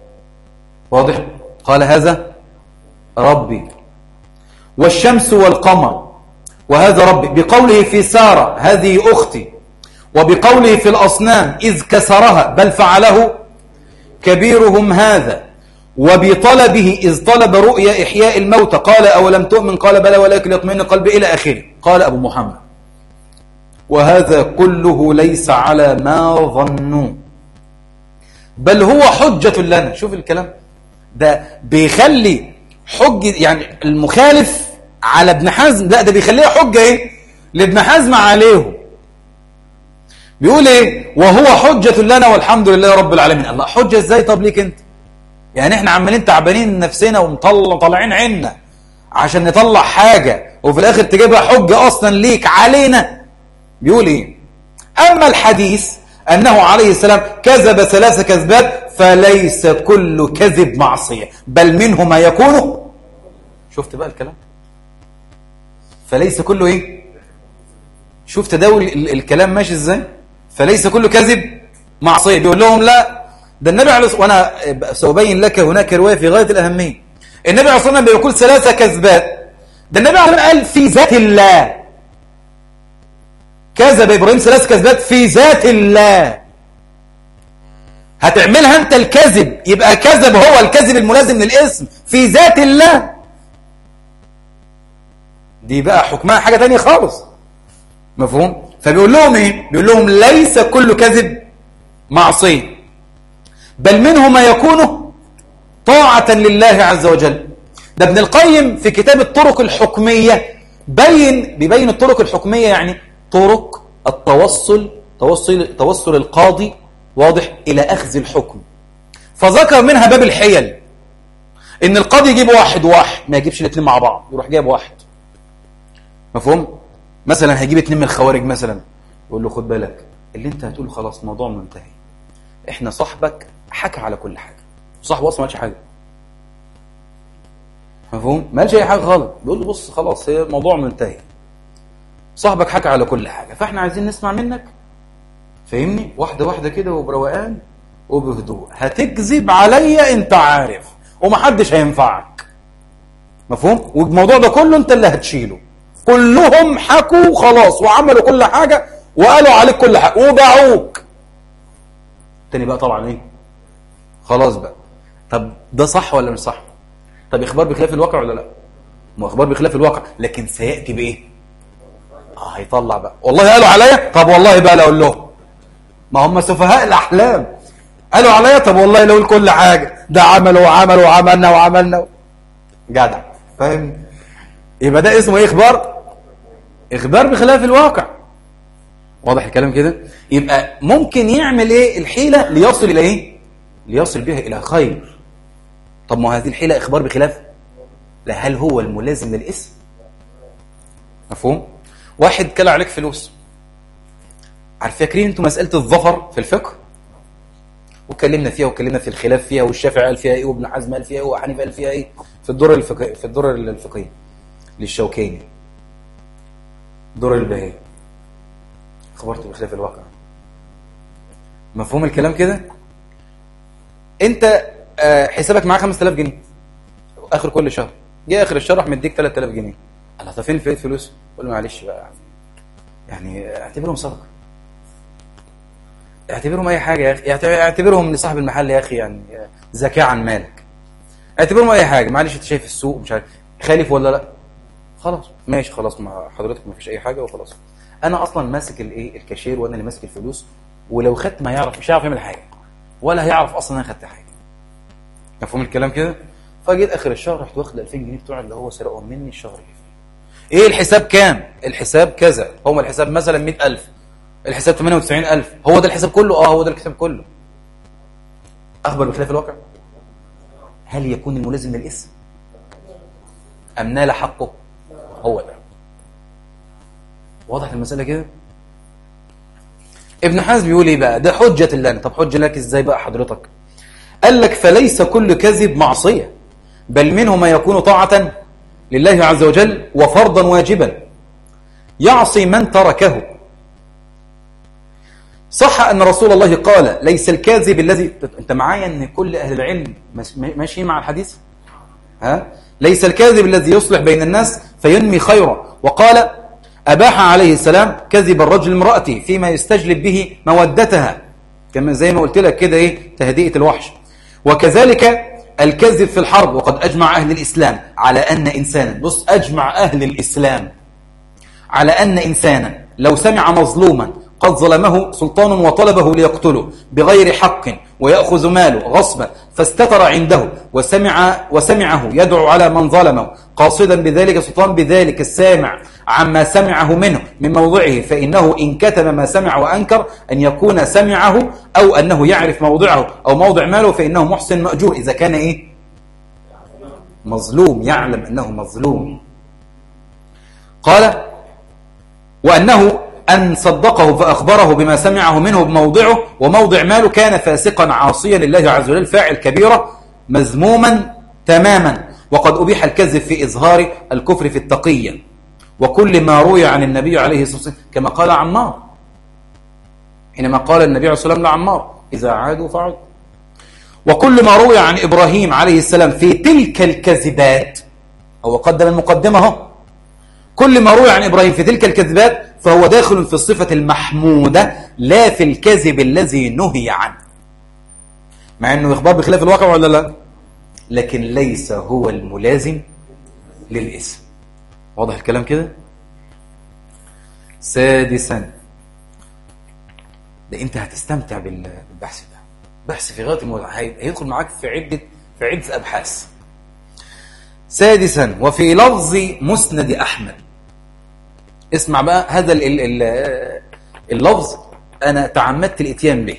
واضح قال هذا ربي، والشمس والقمر وهذا ربي، بقوله في سارة هذه أختي، وبقوله في الأصنام إذ كسرها بل فعله كبيرهم هذا، وبطلبه إذ طلب رؤيا إحياء الموتى قال أولم تؤمن قال بلى ولكن يطمئن قلبي إلى آخره. قال أبو محمد وهذا كله ليس على ما ظنوا بل هو حجة لنا. شوف الكلام ده بيخلي حجة، يعني المخالف على ابن حزم، لا ده بيخليها حجة ايه لابن حزم عليهم. بيقول ايه وهو حجة لنا والحمد لله رب العالمين. الله حجة ازاي؟ طب ليك انت؟ يعني احنا عمالين تعبانين نفسنا وطالعين عنا عشان نطلع حاجة وفي الاخر تجيبها حجة اصلا ليك علينا. بيقول ايه اما الحديث انه عليه السلام كذب 3 كذبات فليس كل كذب معصية بل منه ما يكون. شفت بقى الكلام؟ فليس كله ايه؟ شوف تداول الكلام ماشي ازاي؟ فليس كله كذب معصية. بيقول لهم لا ده النبي عليه الصلاة والسلام، وانا سأبين لك هناك رواية في غاية الأهمية. النبي عليه الصلاة والسلام بيقول 3 كذبات، ده النبي عليه الصلاة والسلام قال في ذات الله. كذب إبراهيم 3 كذبات في ذات الله. هتعملها انت الكذب يبقى كذب هو الكذب الملازم للاسم في ذات الله، دي بقى حكمها حاجة تانية خالص. مفهوم؟ فبيقول لهم ايه؟ بيقول لهم ليس كل كذب معصية بل منه ما يكون طاعة لله عز وجل. ده ابن القيم في كتاب الطرق الحكمية بيبين الطرق الحكمية، يعني طرق التوصل، توصل القاضي واضح إلى أخذ الحكم. فذكر منها باب الحيل، إن القاضي يجيب واحد ما يجيبش الاثنين مع بعض، يروح جايب واحد. مفهوم؟ مثلا هيجيب 2 من الخوارج مثلا، يقول له خد بالك اللي انت هتقوله خلاص موضوع منتهي، احنا صاحبك حكى على كل حاجة، صاحبه اصلا ما قالش حاجة. مفهوم؟ ما قالش اي حاجة خالص، بيقول له بص خلاص هي موضوع منتهي، صاحبك حكى على كل حاجة، فاحنا عايزين نسمع منك فهمني واحدة واحدة كده وبروقان وبهدوء، هتكذب عليا انت عارف ومحدش هينفعك. مفهوم؟ والموضوع ده كله انت اللي هتشيله، كلهم حكوا خلاص وعملوا كل حاجة وقالوا عليك كل حاجة وباعوك. تاني بقى طبعا ايه؟ خلاص بقى. طب ده صح ولا مش صح؟ طب اخبار بخلاف الواقع ولا لا؟ ما اخبار بخلاف الواقع، لكن سيأتي بايه؟ هيطلع بقى والله قالوا عليا، طب والله بقى اقول لهم، ما هم سفهاء الاحلام، قالوا عليا طب والله لو كل حاجة، ده عملوا وعملنا جدع. فاهم؟ يبقى ده اسمه ايه؟ اخبار بخلاف الواقع. واضح الكلام كده؟ يبقى ممكن يعمل ايه الحيلة ليصل الى ايه؟ ليصل بها الى خير. طب ما هذه الحيلة اخبار بخلاف، لا هل هو الملازم للاسم؟ مفهوم؟ واحد كلا عليك فلوس، عارف فاكرين انتوا مسألة الظفر في الفقه؟ واتكلمنا فيها واتكلمنا في الخلاف فيها، والشافعي قال فيها ايه وابن حزم قال فيها ايه وحنيفه قال فيها ايه في الدرر الفقهيه للشوكاني، درر البهائي. اخبرت بخلاف الواقع. مفهوم الكلام كده؟ انت حسابك معاه 5000 جنيه اخر كل شهر، جه اخر الشهر راح مديك 3000 جنيه. الله، طب فين فلوس؟ قول له معلش بقى، يعني اعتبرهم صدقه، اعتبرهم اي حاجه يا اخي، اعتبرهم لصاحب المحل يا اخي يعني زكاه عن مالك، اعتبرهم اي حاجه. معلش انت شايف السوق مش عارف خالف ولا لا، خلاص ماشي، خلاص مع حضرتك ما فيش اي حاجه وخلاص. انا اصلا ماسك الايه الكاشير، وانا اللي ماسك الفلوس، ولو خدت ما يعرف، مش هيعرف يعمل حاجه ولا هيعرف اصلا انا خدت حاجه. مفهوم الكلام كده؟ فجيت اخر الشهر رحت واخد 2000 جنيه بتوع اللي هو سرقهم مني الشهر. ايه الحساب كام؟ الحساب كذا. هو الحساب مثلا 100000، الحساب 98000. هو ده الحساب كله؟ هو ده الحساب كله. اخبر بخلاف الواقع؟ هل يكون الملازم للاسم ام نال حقه؟ هو ده. واضح المساله كده؟ ابن حزم بيقول ايه بقى؟ ده حجه لنا. طب حجه لك ازاي بقى حضرتك؟ قال لك فليس كل كذب معصيه، بل منه ما يكون طاعه لله عز وجل وفرضا واجبا يعصي من تركه. صح أن رسول الله قال ليس الكاذب الذي، أنت معايا أن كل أهل العلم ماشي مع الحديث؟ ليس الكاذب الذي يصلح بين الناس فينمي خيرا. وقال أباح عليه السلام كذب الرجل امرأته فيما يستجلب به مودتها، كما زي ما قلت لك كده ايه تهدئة الوحش. وكذلك الكذب في الحرب. وقد أجمع أهل الإسلام على أن إنسانا، بص، أجمع أهل الإسلام على أن إنسانا لو سمع مظلوما قد ظلمه سلطان وطلبه ليقتله بغير حق ويأخذ ماله غصبا فاستتر عنده وسمعه يدعو على من ظلمه قاصدا بذلك سلطان بذلك السامع عما سمعه منه من موضعه، فإنه إن كتم ما سمع وأنكر أن يكون سمعه أو أنه يعرف موضعه أو موضع ماله فإنه محسن مأجور. إذا كان إيه؟ مظلوم، يعلم أنه مظلوم. قال وأنه أن صدقه فأخبره بما سمعه منه بموضعه وموضع ماله كان فاسقا عاصيا لله عز وجل فاعل كبيرة مذموما تماما. وقد أبيح الكذب في إظهار الكفر في التقية وكل ما روي عن النبي عليه الصلاة والسلام، كما قال عمار حينما قال النبي عليه الصلاة والسلام لعمار إذا عادوا فعد. وكل ما روي عن إبراهيم عليه السلام في تلك الكذبات، هو قدم المقدمة، كل ما روي عن إبراهيم في تلك الكذبات فهو داخل في الصفة المحمودة لا في الكذب الذي نهي عنه، مع أنه إخبار بخلاف الواقع ولا لا، لكن ليس هو الملازم للاسم. واضح الكلام كده؟ سادسا، ده أنت هتستمتع بالبحث ده، بحث في غاية المتعة، هيدخل معاك في عدة أبحاث. سادسا وفي لفظ مسند أحمد، اسمع بقى هذا اللفظ أنا تعمدت الاتيان به.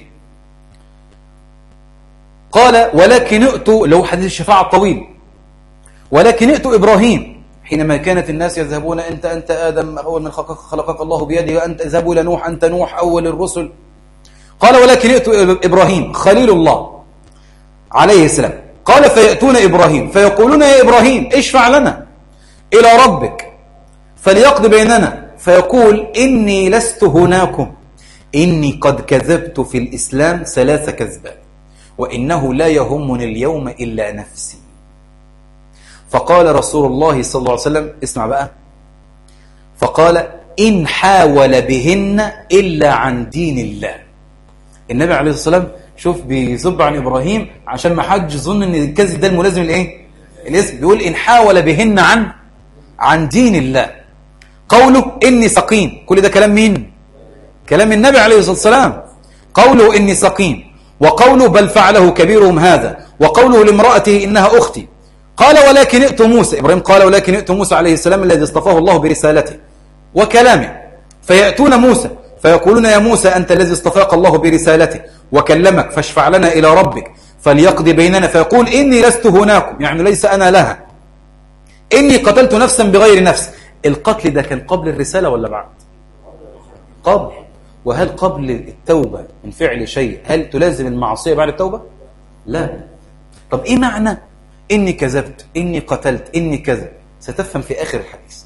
قال ولكن ائتوا، لو حديث الشفاعة الطويل، ولكن ائتوا إبراهيم حينما كانت الناس يذهبون أنت آدم أول من خلقك الله بيده وأنت اذهبوا إلى نوح أنت نوح أول الرسل. قال ولكن ائتوا إبراهيم خليل الله عليه السلام. قال فيأتون إبراهيم فيقولون يا إبراهيم اشفع لنا إلى ربك فليقضي بيننا، فيقول إني لست هناكم، إني قد كذبت في الإسلام 3 كذبات وإنه لا يهمني اليوم إلا نفسي. فقال رسول الله صلى الله عليه وسلم، اسمع بقى، فقال إن حاول بهن إلا عن دين الله. النبي عليه الصلاة والسلام شوف بيصب عن إبراهيم عشان ما حد يظن إن الكذب ده الملازم الإيه؟ الاسم. بيقول إن حاول بهن عن دين الله. قوله إني سقيم، كل ده كلام مين؟ كلام النبي عليه الصلاة والسلام. قوله إني سقيم، وقوله بل فعله كبيرهم هذا، وقوله لامرأته إنها أختي. قال ولكن ائتوا موسى، إبراهيم قال ولكن ائتوا موسى عليه السلام الذي اصطفاه الله برسالته وكلامه، فيأتون موسى فيقولون يا موسى أنت الذي اصطفاك الله برسالته وكلمك فاشفع لنا إلى ربك فليقضي بيننا، فيقول إني لست هناكم، يعني ليس أنا لها، إني قتلت نفسا بغير نفس. القتل ده كان قبل الرسالة ولا بعد؟ قبل. وهل قبل التوبة من فعل شيء هل تلازم المعصية بعد التوبة؟ لا. طب إيه معنى إني كذبت، إني قتلت، إني كذب؟ ستفهم في آخر الحديث.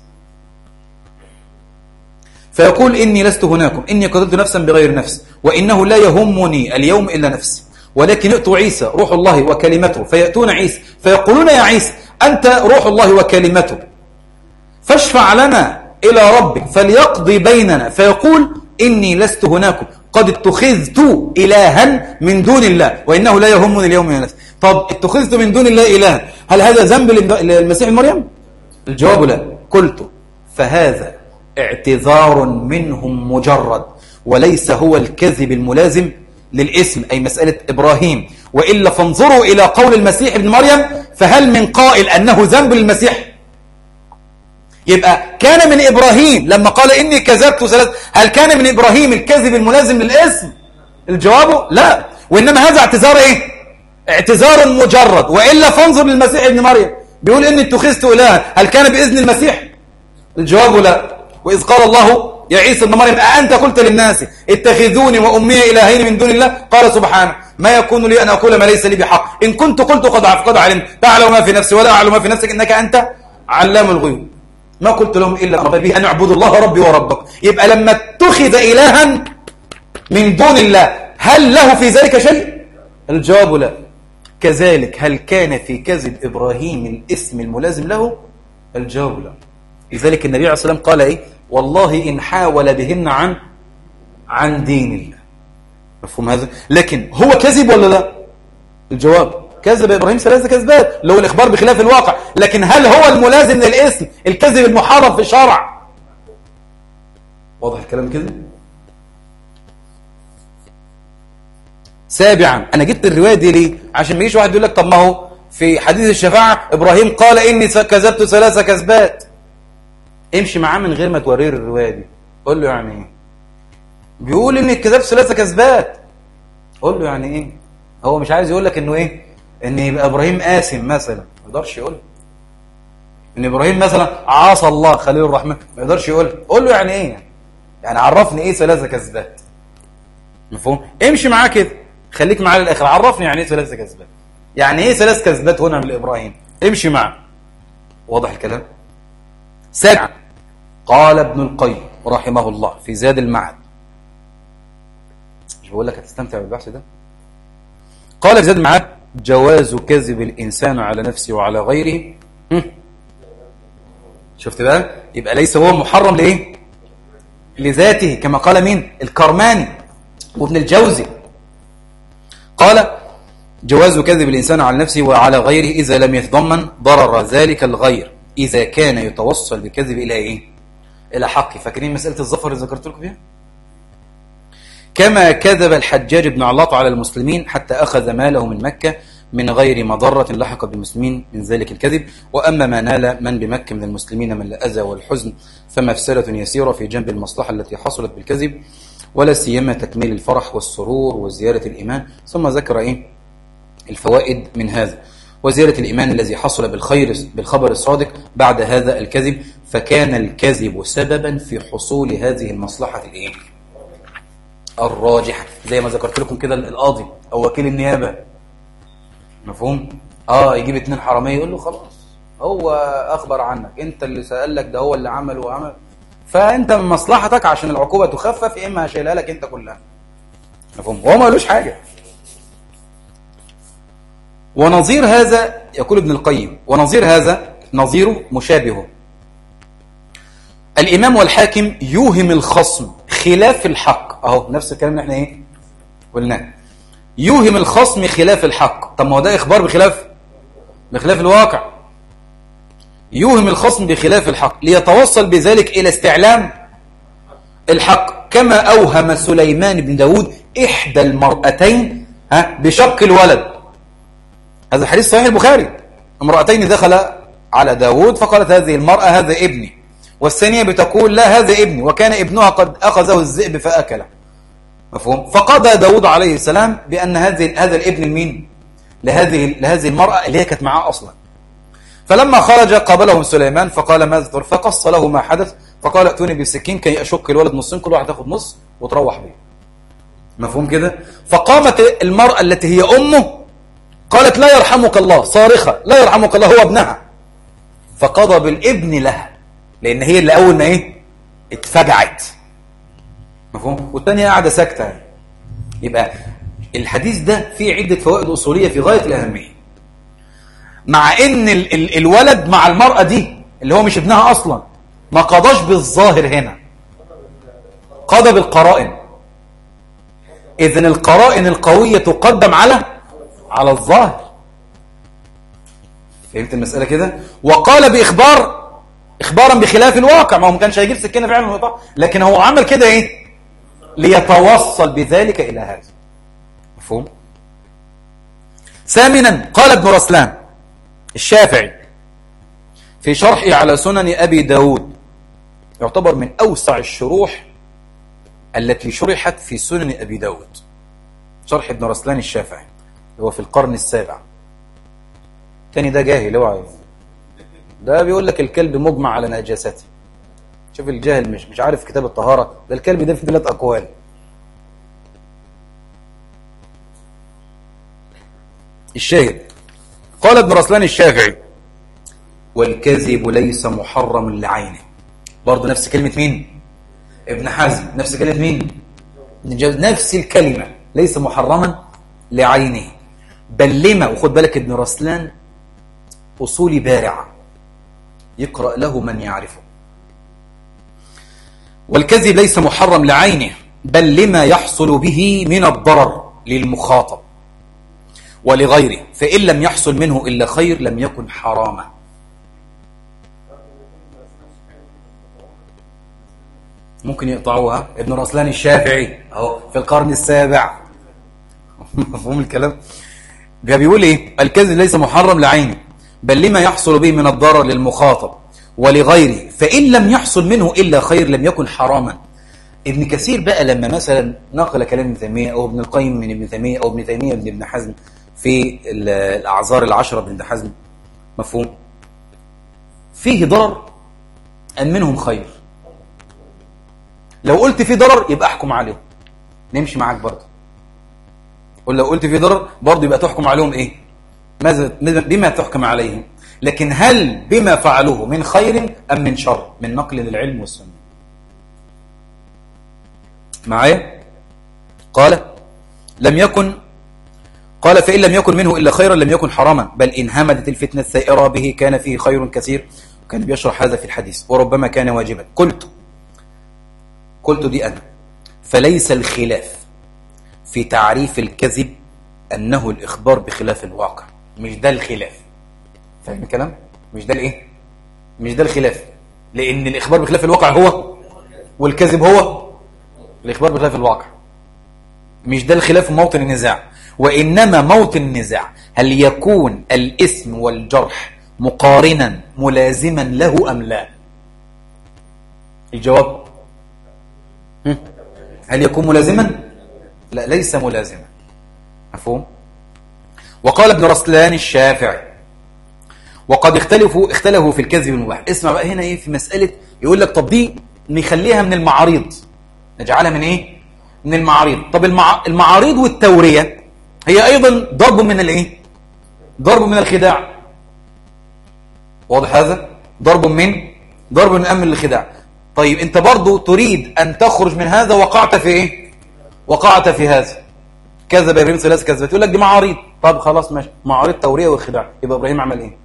فيقول إني لست هناكم، إني قتلت نفسا بغير نفس وإنه لا يهمني اليوم إلا نفسي. ولكن ائتوا عيسى روح الله وكلمته، فيأتون عيسى فيقولون يا عيسى أنت روح الله وكلمته، فاشفع لنا إلى ربك فليقضي بيننا، فيقول إني لست هناكم قد اتخذت إلها من دون الله وإنه لا يهمني اليوم من الناس. طب اتخذت من دون الله إلها، هل هذا ذنب للمسيح مريم؟ الجواب لا. قلت فهذا اعتذار منهم مجرد، وليس هو الكذب الملازم للاسم، أي مسألة إبراهيم، وإلا فانظروا إلى قول المسيح ابن مريم، فهل من قائل أنه ذنب للمسيح؟ يبقى كان من إبراهيم لما قال إني كذبت ثلاث، هل كان من إبراهيم الكذب الملازم للاسم؟ الجواب لا، وإنما هذا اعتذار إيه؟ اعتذار مجرد، وإلا فانظر للمسيح ابن مريم بيقول إني اتخذت إلها، هل كان بإذن المسيح؟ الجواب لا. وإذ قال الله يا عيسى ابن مريم أأنت قلت للناس اتخذوني وأمي إلهين من دون الله، قال سبحانه ما يكون لي أن أقول ما ليس لي بحق، إن كنت قلت قد علمت، تعلم ما في نفسي ولا أعلم ما في نفسك إنك أنت علام الغيوب. ما قلت لهم إلا أمر به أن اعبدوا الله ربي وربكم. يبقى لما اتخذ إلها من دون الله هل له في ذلك شيء؟ الجواب لا. كذلك هل كان في كذب إبراهيم الاسم الملازم له؟ الجواب لا. لذلك النبي عليه الصلاة والسلام قال إيه؟ والله إن حاول بهن عن دين الله. مفهوم هذا؟ لكن هو كذب ولا لا؟ الجواب كذب إبراهيم 3 كذبات، لو الإخبار بخلاف الواقع، لكن هل هو الملازم للاسم الكذب المحرم في الشرع؟ واضح الكلام كده؟ سابعا، أنا جبت الرواية دي ليه؟ عشان ما يجيش واحد يقول لك طب ما هو في حديث الشفاعة إبراهيم قال إني كذبت 3 كذبات. امشي معاه من غير ما توريه الرواية دي، قول له يعني إيه؟ بيقول إني كذبت 3 كذبات، قول له يعني إيه؟ هو مش عايز يقول لك إنه إيه؟ إن يبقى إبراهيم آثم مثلا، ما يقدرش يقول إن إبراهيم مثلا عاصى الله خليل الرحمن، ما يقدرش يقول. قول له يعني إيه؟ يعني عرفني إيه 3 كذبات. مفهوم؟ امشي معاه كده، خليك معاه للآخر، عرفني يعني إيه 3 كذبات، يعني إيه 3 كذبات هنا من إبراهيم، امشي معاه. واضح الكلام؟ سابعا، قال ابن القيم رحمه الله في زاد المعاد، مش بقول لك هتستمتع بالبحث ده؟ قال في زاد المعاد جواز كذب الإنسان على نفسه وعلى غيره. شفت بقى؟ يبقى ليس هو محرم لإيه؟ لذاته، كما قال مين؟ الكرماني وابن الجوزي. قال جواز كذب الإنسان على نفسه وعلى غيره إذا لم يتضمن ضرر ذلك الغير، إذا كان يتوصل بكذب إلى إيه؟ إلى حق. فاكرين مسألة الظفر اللي ذكرت لكم فيها؟ كما كذب الحجاج بن علاط على المسلمين حتى أخذ ماله من مكة من غير مضرة لحقت بالمسلمين من ذلك الكذب، وأما ما نال من بمكة من المسلمين من الأذى والحزن فمفسدة يسيرة في جنب المصلحة التي حصلت بالكذب، ولا سيما تكميل الفرح والسرور وزيارة الإيمان. ثم ذكر إيه؟ الفوائد من هذا، وزيارة الإيمان الذي حصل بالخبر الصادق بعد هذا الكذب، فكان الكذب سببا في حصول هذه المصلحة الإيه؟ الراجحة، زي ما ذكرت لكم كده القاضي أو وكيل النيابة. مفهوم؟ يجيب 2 حرامية يقول له خلاص هو أخبر عنك، أنت اللي سألك ده هو اللي عمل وعمل، فأنت من مصلحتك عشان العقوبة تخفف إما هشيلها لك أنت كلها. مفهوم؟ وهو ما قالوش حاجة. ونظير هذا يقول ابن القيم، ونظير هذا نظيره مشابهه الإمام والحاكم يوهم الخصم خلاف الحق. أهو نفس الكلام اللي احنا ايه قلناه، يوهم الخصم خلاف الحق. طب ما هو ده إخبار بخلاف الواقع. يوهم الخصم بخلاف الحق ليتوصل بذلك إلى استعلام الحق، كما أوهم سليمان بن داود إحدى المرأتين بشق الولد. هذا حديث صحيح البخاري. امرأتين دخل على داود فقالت هذه المرأة هذا ابني، والثانية بتقول لا هذا ابني، وكان ابنها قد أخذه الذئب فأكله. مفهوم؟ فقضى داود عليه السلام بأن هذا الابن المين؟ لهذه المرأة اللي هي كانت معاه أصلا. فلما خرج قابلهم سليمان فقال ماذا ترى؟ فقص له ما حدث، فقال ائتوني بالسكين كي أشق الولد نصين، كل واحد تاخد نص وتروح بيه. مفهوم كده؟ فقامت المرأة التي هي أمه قالت لا يرحمك الله، صارخة لا يرحمك الله، هو ابنها. فقضى بالابن لها، لأن هي اللي أول ما اتفجعت. مفهوم؟ والثانية قاعدة ساكتة. يبقى الحديث ده فيه عدة فوائد أصولية في غاية الأهمية. مع إن الولد مع المرأة دي اللي هو مش ابنها أصلا ما قضاش بالظاهر هنا، قضى بالقرائن. إذن القرائن القوية تقدم على الظاهر. فهمت المسألة كده؟ وقال إخبارا بخلاف الواقع، ما هو ما كانش هيجيب سكينة فعلا ويقطع، لكن هو عمل كده إيه؟ ليتوصل بذلك إلى هذا. مفهوم؟ ثامنا قال ابن رسلان الشافعي في شرحه على سنن أبي داود، يعتبر من أوسع الشروح التي شرحت في سنن أبي داود، شرح ابن رسلان الشافعي هو في القرن السابع. تاني ده جاهل، اوعى، ده بيقول لك الكلب مجمع على نجاسته. شوف الجاهل مش عارف كتاب الطهارة، ده الكلب ده في 3 أقوال. الشاهد قال ابن رسلان الشافعي: والكذب ليس محرم لعينه. برضه نفس كلمة مين؟ ابن حزم. نفس كلمة مين؟ نفس الكلمة، ليس محرما لعينه. بل لما، وخد بالك ابن رسلان أصولي بارع يقرأ له من يعرفه. والكذب ليس محرم لعينه بل لما يحصل به من الضرر للمخاطب ولغيره، فإن لم يحصل منه إلا خير لم يكن حراما. ممكن يقطعوها. ابن رسلان الشافعي اهو في القرن السابع. مفهوم الكلام؟ بيقول ايه؟ الكذب ليس محرم لعينه بل لما يحصل به من الضرر للمخاطب ولغيره، فإن لم يحصل منه إلا خير لم يكن حراما. ابن كثير بقى لما مثلا نقل كلام ابن تيمية أو ابن القيم من ابن تيمية أو ابن تيمية من ابن حزم في الأعذار العشرة من ابن حزم، مفهوم؟ فيه ضرر أن منهم خير. لو قلت فيه ضرر يبقى احكم عليهم، نمشي معاك برضه. ولو قلت فيه ضرر برضه يبقى تحكم عليهم ايه؟ ماذا بما تحكم عليهم؟ لكن هل بما فعلوه من خير ام من شر؟ من نقل للعلم والسنه. معايا؟ قال فإن لم يكن منه إلا خيرا لم يكن حراما، بل إن همدت الفتنة الثائرة به كان فيه خير كثير. وكان بيشرح هذا في الحديث وربما كان واجبا. قلت دي أنا، فليس الخلاف في تعريف الكذب أنه الإخبار بخلاف الواقع. مش ده الخلاف. فاهم الكلام؟ مش ده الإيه؟ مش ده الخلاف، لأن الإخبار بخلاف الواقع هو، والكذب هو الإخبار بخلاف الواقع. مش ده الخلاف موطن النزاع، وإنما موطن النزاع هل يكون الاسم والجرح مقارنا ملازما له أم لا؟ الجواب هل يكون ملازما؟ لا، ليس ملازما. مفهوم؟ وقال ابن رسلان الشافعي: وقد اختلفوا في الكذب المباح. اسمع بقى هنا ايه في مسألة، يقول لك طب دي نخليها من المعاريض، نجعلها من ايه؟ من المعاريض. طب المعاريض والتورية هي ايضا ضرب من الايه؟ ضرب من الخداع. واضح هذا؟ ضرب من امن الخداع. طيب انت برضو تريد ان تخرج من هذا، وقعت في ايه؟ وقعت في هذا. كذب ابراهيم 3 كذبات، يقول لك دي معاريض. طب خلاص ماشي، معاريض تورية والخداع. يبقى ابراهيم عمل ايه؟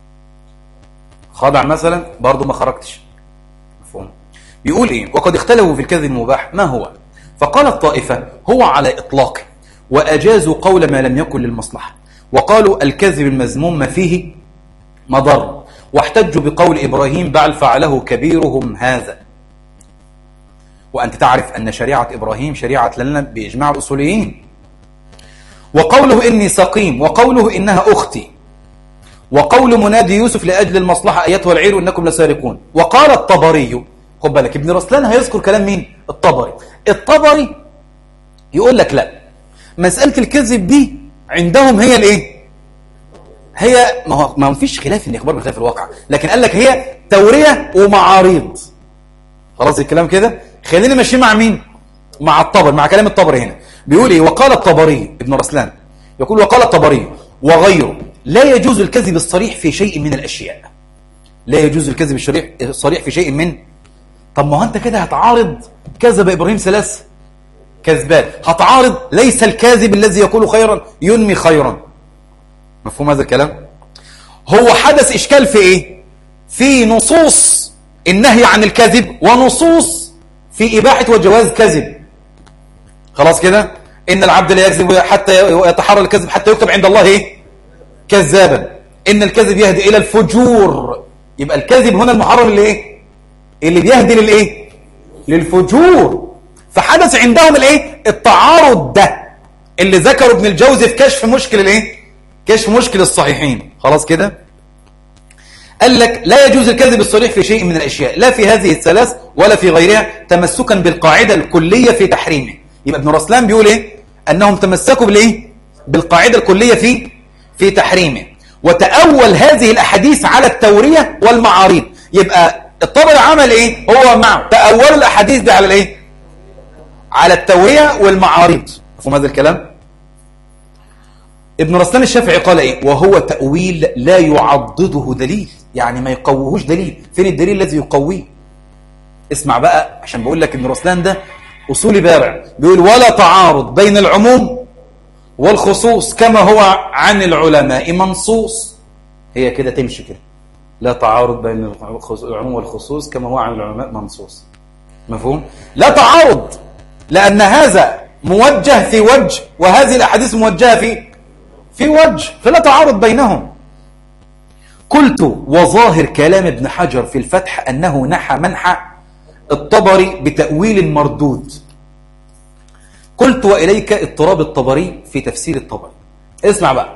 خدع مثلا، برضو ما خرجتش. مفهوم؟ بيقول ايه؟ وقد اختلفوا في الكذب المباح ما هو؟ فقال الطائفة هو على اطلاقه، واجازوا قول ما لم يكن للمصلحة، وقالوا الكذب المذموم ما فيه مضر، واحتجوا بقول إبراهيم بعل فعله كبيرهم هذا. وأنت تعرف أن شريعة إبراهيم شريعة لنا بإجماع الأصوليين. وقوله إني سقيم، وقوله إنها أختي، وقول منادي يوسف لأجل المصلحة أيتها العير إنكم لسارقون. وقال الطبري، خد بالك ابن رسلان هيذكر كلام مين؟ الطبري يقول لك لا، مسألة الكذب دي عندهم هي الايه؟ هي ما فيش خلاف ان اخبار بخلاف الواقع، لكن قال لك هي تورية ومعاريض. خلاص الكلام كده. خلينا ماشيين مع مين؟ مع الطبري، مع كلام الطبري هنا. بيقول ايه؟ وقال الطبري، ابن رسلان يقول وقال الطبري وغيره لا يجوز الكذب الصريح في شيء من الاشياء. لا يجوز الكذب الصريح في شيء من. طب ما هو انت كده هتعارض كذب ابراهيم 3 كذبان. هتعارض ليس الكاذب الذي يقول خيرا ينمي خيرا. مفهوم هذا الكلام؟ هو حدث إشكال في إيه؟ في نصوص النهي عن الكذب ونصوص في إباحة وجواز كذب. خلاص كده؟ إن العبد لا يكذب حتى يتحرى الكذب حتى يكتب عند الله إيه؟ كذابا. إن الكذب يهدي إلى الفجور. يبقى الكذب هنا المحرم اللي إيه؟ اللي بيهدي للإيه؟ للفجور. فحدث عندهم الإيه؟ التعارض ده اللي ذكره ابن الجوزي في كشف مشكل الإيه؟ كشف مشكل الصحيحين. خلاص كده؟ قال لك لا يجوز الكذب الصريح في شيء من الأشياء لا في هذه الثلاث ولا في غيرها تمسكا بالقاعدة الكلية في تحريمه. يبقى ابن رسلان بيقول إيه؟ أنهم تمسكوا بالإيه؟ بالقاعدة الكلية في تحريمه، وتأول هذه الأحاديث على التورية والمعاريض. يبقى الطبري عمل إيه؟ هو مع تأول الأحاديث دي على الإيه؟ على التورية والمعاريض. مفهوم هذا الكلام؟ ابن رسلان الشافعي قال إيه؟ وهو تأويل لا يعضده دليل، يعني ما يقويهوش دليل. فين الدليل الذي يقويه؟ اسمع بقى، عشان بقول لك ابن رسلان ده أصولي بارع. بيقول ولا تعارض بين العموم والخصوص كما هو عن العلماء منصوص. هي كده تمشي كده، لا تعارض بين العموم والخصوص كما هو عن العلماء منصوص. مفهوم؟ لا تعارض، لأن هذا موجه في وجه وهذه الأحاديث موجهة في وجه، فلا تعارض بينهم. قلت وظاهر كلام ابن حجر في الفتح أنه نحى منحى الطبري بتأويل مردود. قلت وإليك اضطراب الطبري في تفسير الطبري. اسمع بقى،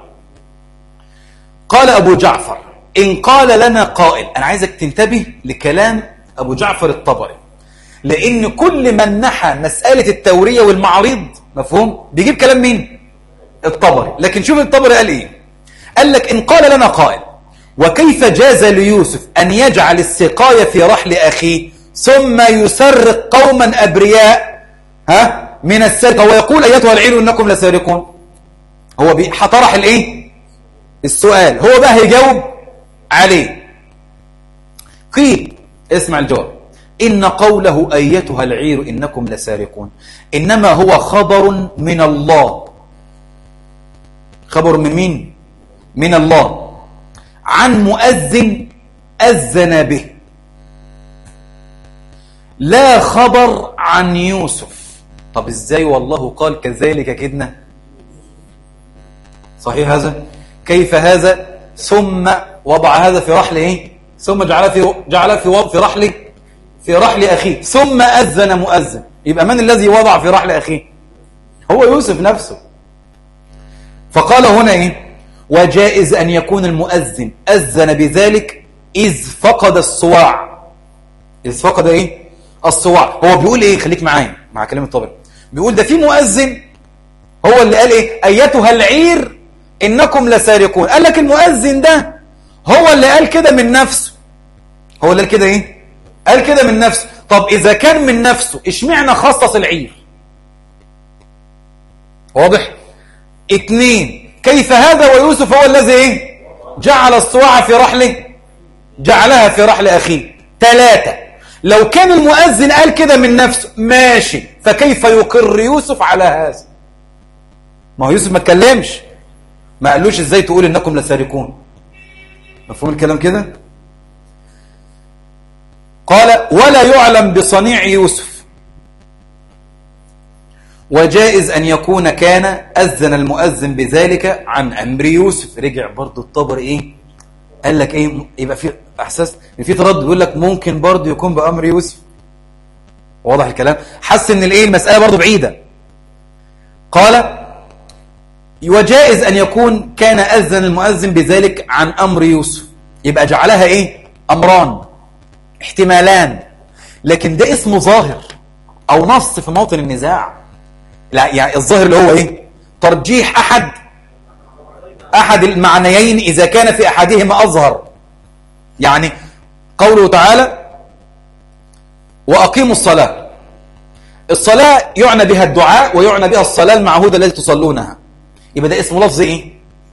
قال أبو جعفر إن قال لنا قائل. أنا عايزك تنتبه لكلام أبو جعفر الطبري، لأن كل من نحى مسألة التورية والمعاريض مفهوم بيجيب كلام مين؟ الطبري. لكن شوف الطبري قال إيه؟ قال لك إن قال لنا قائل وكيف جاز ليوسف أن يجعل السقاية في رحل أخيه ثم يسرق قوما أبرياء من السرقة ويقول أيتها العير إنكم لسارقون؟ هو طرح الإيه؟ السؤال، هو بقى هيجاوب عليه. قيل اسمع الجواب: إن قوله أيتها العير إنكم لسارقون إنما هو خبر من الله. خبر من مين؟ من الله عن مؤذن أذن به، لا خبر عن يوسف. طب إزاي والله قال كذلك كدنا؟ صحيح هذا؟ كيف هذا؟ ثم وضع هذا في رحل إيه؟ ثم جعل في رحل أخيه ثم أذن مؤذن. يبقى من الذي وضع في رحل أخيه؟ هو يوسف نفسه. فقال هنا إيه؟ وجائز أن يكون المؤذن أذن بذلك إذ فقد الصواع. إذ فقد إيه؟ الصواع. هو بيقول إيه؟ خليك معايا مع كلام الطبري. بيقول ده في مؤذن هو اللي قال إيه؟ أيتها العير إنكم لسارقون. قال لك المؤذن ده هو اللي قال كده من نفسه. هو اللي قال كده إيه؟ قال كده من نفسه. طب إذا كان من نفسه إشمعنى خصص العير؟ واضح؟ 2 كيف هذا ويوسف هو الذي إيه؟ جعل الصواع في رحله، جعلها في رحل أخيه. 3 لو كان المؤذن قال كده من نفسه ماشي، فكيف يقر يوسف على هذا؟ ما هو يوسف ما اتكلمش، ما قالوش ازاي تقول انكم لسارقون. مفهوم الكلام كده؟ قال ولا يعلم بصنيع يوسف، وجائز ان يكون كان اذن المؤذن بذلك عن امر يوسف. رجع برضو الطبري ايه؟ قال لك ايه؟ يبقى في احساس ان في تردد، بيقول لك ممكن برضو يكون بامر يوسف. واضح الكلام؟ حس ان الايه المساله برضو بعيده. قال وجائز أن يكون كان أذن المؤذن بذلك عن أمر يوسف. يبقى جعلها إيه؟ أمران، احتمالان، لكن ده اسمه ظاهر أو نص في موطن النزاع. لا يعني الظاهر اللي هو إيه؟ ترجيح أحد المعنيين إذا كان في أحدهما أظهر. يعني قوله تعالى وأقيموا الصلاة. الصلاة يعنى بها الدعاء ويعنى بها الصلاة المعهودة التي تصلونها. يبقى ده اسمه لفظ ايه؟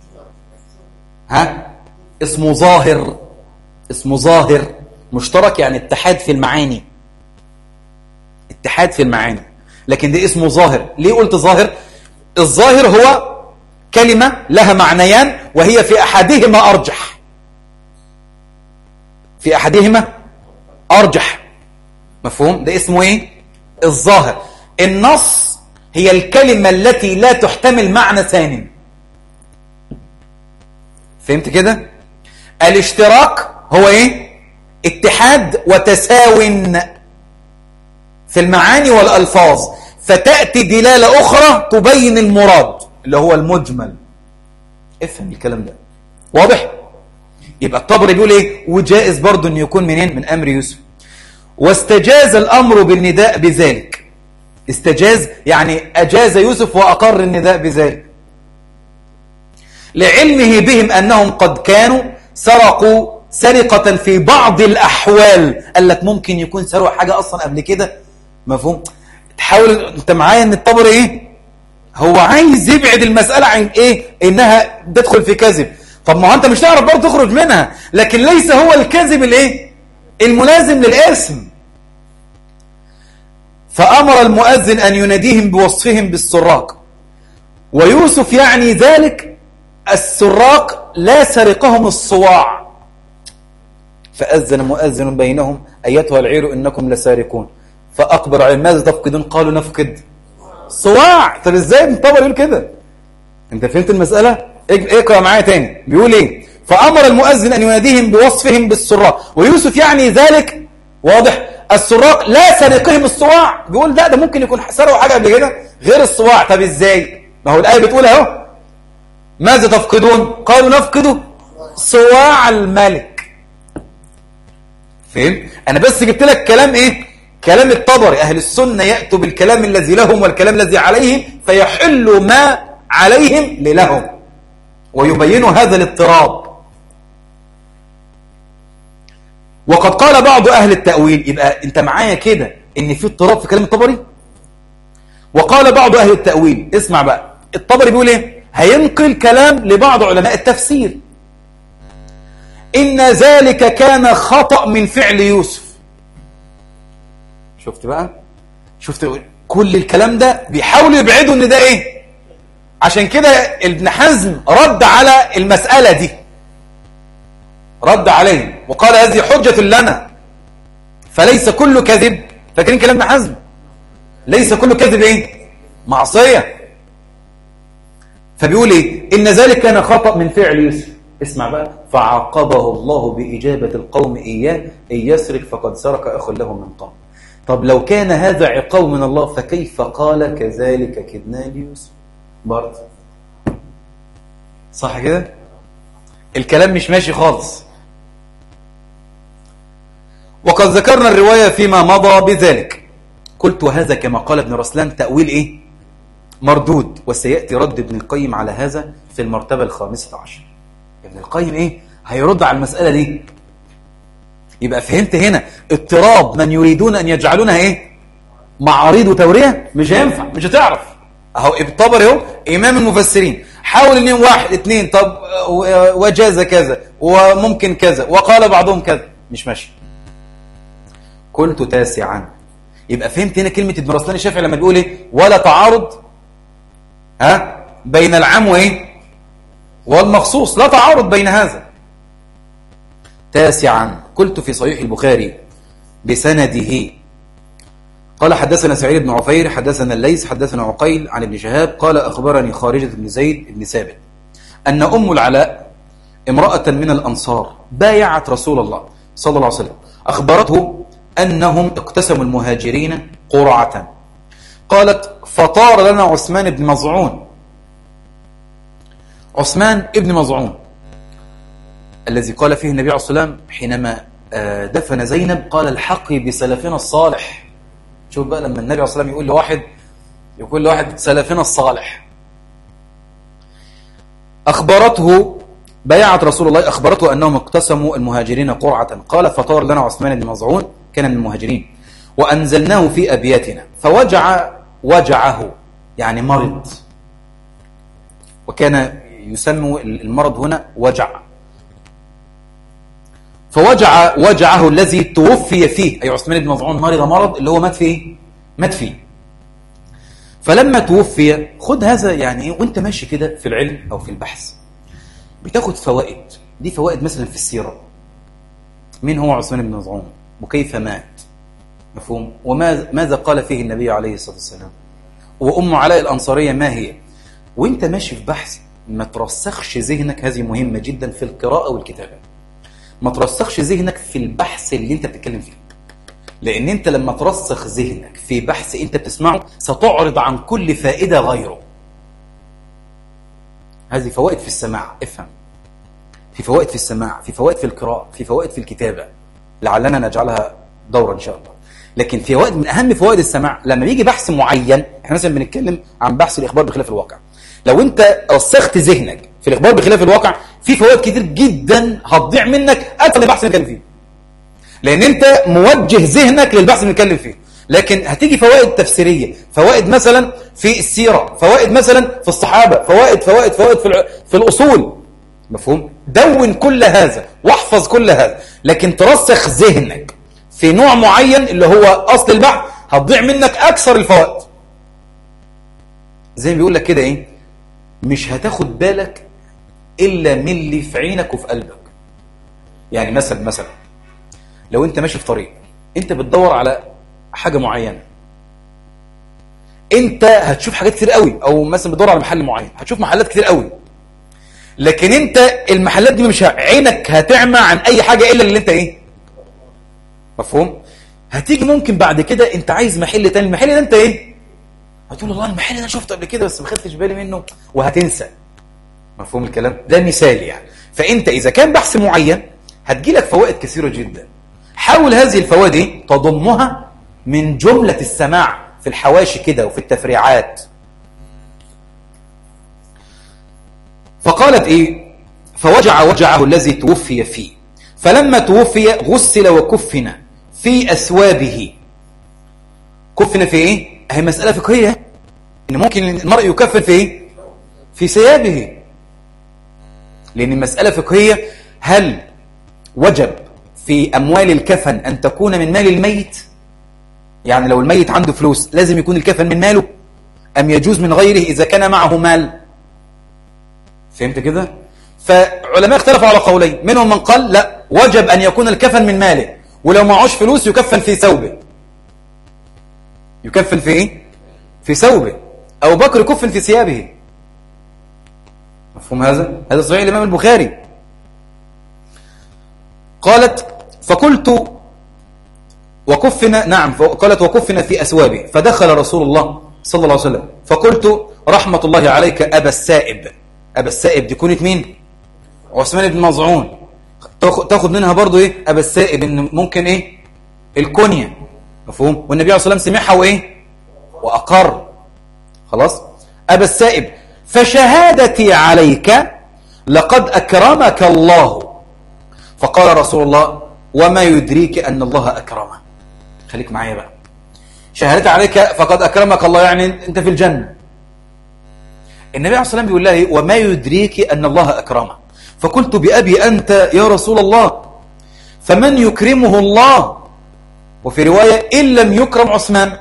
اسمه ظاهر. اسمه ظاهر مشترك، يعني اتحاد في المعاني. اتحاد في المعاني. لكن ده اسمه ظاهر. ليه قلت ظاهر؟ الظاهر هو كلمة لها معنيان وهي في أحدهما أرجح، في أحدهما أرجح، مفهوم؟ ده اسمه إيه؟ الظاهر. النص هي الكلمة التي لا تحتمل معنى ثاني. فهمت كده؟ الاشتراك هو إيه؟ اتحاد وتساو في المعاني والألفاظ، فتأتي دلالة أخرى تبين المراد اللي هو المجمل. افهم الكلام ده واضح؟ يبقى الطبري بيقول ايه؟ وجائز برضو ان يكون منين؟ من امر يوسف. واستجاز الامر بالنداء بذلك. استجاز يعني اجاز يوسف واقر النداء بذلك، لعلمه بهم انهم قد كانوا سرقوا سرقة في بعض الاحوال. قال لك ممكن يكون سرقوا حاجة اصلا قبل كده، مفهوم؟ تحاول انت معايا ان الطبري ايه؟ هو عايز يبعد المسألة عن ايه؟ انها تدخل في كذب. طب ما هو انت مش تعرف برضه تخرج منها، لكن ليس هو الكذب الايه؟ الملازم للاسم. فأمر المؤذن أن يناديهم بوصفهم بالسراق، ويوسف يعني ذلك السراق لا سرقهم الصواع. فأذن مؤذن بينهم أيتها العير إنكم لسارقون فأقبر على ماذا تفقدون؟ قالوا نفقد صواع. طب ازاي الطبري يقول كده؟ انت فهمت المسألة؟ اقرأ معايا تاني. بيقول ايه؟ فأمر المؤذن أن يناديهم بوصفهم بالسراق، ويوسف يعني ذلك واضح السراق لا سرقهم الصواع. بيقول ده ممكن يكون سرقوا حاجة قبل كده غير الصواع. طب ازاي؟ ما هو الآية بتقول اهو ماذا تفقدون؟ قالوا نفقد صواع الملك. فهم؟ أنا بس جبت لك كلام ايه؟ كلام الطبري. أهل السنة يأتوا بالكلام الذي لهم والكلام الذي عليهم، فيحلوا ما عليهم للهم ويبينوا هذا الاضطراب. وقد قال بعض أهل التأويل، يبقى أنت معايا كده إن في اضطراب في كلام الطبري. وقال بعض أهل التأويل، اسمع بقى الطبري بيقول إيه؟ هينقل كلام لبعض علماء التفسير، إن ذلك كان خطأ من فعل يوسف. شفت بقى؟ شفت كل الكلام ده بيحاولوا يبعدوا ان ده ايه؟ عشان كده ابن حزم رد على المسألة دي، رد عليه وقال هذه حجة لنا فليس كل كذب. فاكرين كلام ابن حزم؟ ليس كل كذب ايه؟ معصية. فبيقول ايه؟ ان ذلك كان خطأ من فعل يوسف. اسمع بقى، فعاقبه الله بإجابة القوم إياه إن يسرق فقد سرق أخ له من قبل. طب لو كان هذا عقاب من الله فكيف قال كذلك كدنا ليوسف؟ برضه صح كده؟ الكلام مش ماشي خالص. وقد ذكرنا الرواية فيما مضى بذلك. قلت وهذا كما قال ابن رسلان تأويل ايه؟ مردود، وسيأتي رد ابن القيم على هذا في المرتبة 15. ابن القيم ايه؟ هيرد على المسألة دي. يبقى فهمت هنا اضطراب من يريدون أن يجعلونها ايه؟ معاريض وتورية. مش هينفع، مش هتعرف. اهو الطبري اهو إمام المفسرين حاول ان واحد اتنين طب وجاز كذا وممكن كذا وقال بعضهم كذا، مش ماشي. قلت تاسعا. يبقى فهمت هنا كلمة ابن رسلان الشافعي لما بيقول ايه؟ ولا تعارض بين العام وايه؟ والمخصوص، لا تعارض بين هذا. تاسعا. قلت في صحيح البخاري بسنده قال حدثنا سعيد بن عفير حدثنا الليث حدثنا عقيل عن ابن شهاب قال أخبرني خارجة بن زيد بن ثابت أن أم العلاء امرأة من الأنصار بايعت رسول الله صلى الله عليه وسلم، أخبرته أنهم اقتسموا المهاجرين قرعة. قالت فطار لنا عثمان بن مظعون. عثمان ابن مظعون الذي قال فيه النبي عليه الصلاة والسلام حينما دفن زينب قال الحقي بسلفنا الصالح. شوف بقى لما النبي عليه الصلاة والسلام يقول لواحد سلفنا الصالح. أخبرته بيعت رسول الله أخبرته أنهم اقتسموا المهاجرين قرعة. قال فطار لنا عثمان بن مظعون كان من المهاجرين وأنزلناه في أبياتنا وجعه يعني مرض، وكان يسمى المرض هنا وجع. وجعه الذي توفي فيه، أي عثمان بن مظعون مرض اللي هو مات فيه فلما توفي، خد هذا يعني ايه وانت ماشي كده في العلم او في البحث، بتاخد فوائد. دي فوائد مثلا في السيرة. مين هو عثمان بن مظعون وكيف مات؟ مفهوم؟ وماذا قال فيه النبي عليه الصلاة والسلام؟ وأم علاء الأنصارية ما هي؟ وانت ماشي في بحث ما ترسخش ذهنك، هذه مهمة جدا في القراءة والكتابة. ما ترسخش ذهنك في البحث اللي انت بتتكلم فيه، لأن انت لما ترسخ ذهنك في بحث انت بتسمعه ستعرض عن كل فائدة غيره. هذه فوائد في السماع، افهم. في فوائد في السماع، في فوائد في القراءة، في فوائد في الكتابة، لعلنا نجعلها دورة إن شاء الله. لكن في فوائد من أهم فوائد السماع لما بيجي بحث معين. احنا مثلا بنتكلم عن بحث الإخبار بخلاف الواقع. لو انت رسخت ذهنك في الإخبار بخلاف الواقع، في فوائد كتير جدا هتضيع منك أكثر من البحث اللي بنتكلم فيه، لأن انت موجه ذهنك للبحث اللي بنتكلم فيه. لكن هتيجي فوائد تفسيرية، فوائد مثلا في السيرة، فوائد مثلا في الصحابة، فوائد في الأصول. مفهوم؟ دون كل هذا واحفظ كل هذا، لكن ترسخ ذهنك في نوع معين اللي هو أصل البحث، هتضيع منك أكثر الفوائد. زي ما بيقول لك كده ايه، مش هتاخد بالك إلا من اللي في عينك وفي قلبك. يعني مثلا لو انت ماشي في طريق، انت بتدور على حاجة معينة، انت هتشوف حاجات كتير قوي، او مثلا بتدور على محل معين هتشوف محلات كتير قوي، لكن انت المحلات دي مش عينك هتعمى عن اي حاجة الا اللي انت ايه. مفهوم؟ هتيجي ممكن بعد كده انت عايز محل تاني، المحل ده انت ايه، هتقول والله المحل ده شفته قبل كده بس ما خدتش بالي منه، وهتنسى. مفهوم الكلام ده؟ مثال يعني. فانت اذا كان بحث معين هتجيلك فوائد كثيرة جدا، حاول هذه الفوائد ايه تضمها من جملة السماع في الحواشي كده وفي التفريعات. فقالت ايه، وجعه الذي توفي فيه، فلما توفي غسل وكفن في أثوابه. كفن في ايه؟ هي مسألة فقهية، ان ممكن المرء يكفن في ايه؟ في ثيابه، لان المسألة فقهية. هل وجب في أموال الكفن أن تكون من مال الميت؟ يعني لو الميت عنده فلوس لازم يكون الكفن من ماله، أم يجوز من غيره إذا كان معه مال؟ فهمت كده؟ فعلماء اختلفوا على قولين، منهم من قال لا، وجب أن يكون الكفن من ماله، ولو معهوش فلوس يكفن في ثوبه. يكفن في ايه؟ في ثوبه. أبو بكر يكفن في ثيابه. مفهوم هذا؟ هذا صحيح الإمام البخاري. قالت فقلت وكفن، نعم، قالت وكفن في أثوابه، فدخل رسول الله صلى الله عليه وسلم فقلت رحمة الله عليك أبا السائب. أبا السائب دي كونت مين؟ عثمان بن مظعون. تاخد منها برضو ايه أبا السائب، إن ممكن ايه الكنية. مفهوم؟ والنبي عليه الصلاة والسلام سمعها وايه وأقر. خلاص. أبا السائب فشهادتي عليك لقد أكرمك الله. فقال رسول الله وما يدريك أن الله أكرمه. خليك معايا بقى. شهادتي عليك فقد أكرمك الله، يعني أنت في الجنة. النبي عليه الصلاة والسلام بيقول لها وما يدريك أن الله أكرمه. فقلت بأبي أنت يا رسول الله، فمن يكرمه الله؟ وفي رواية إن لم يكرم عثمان.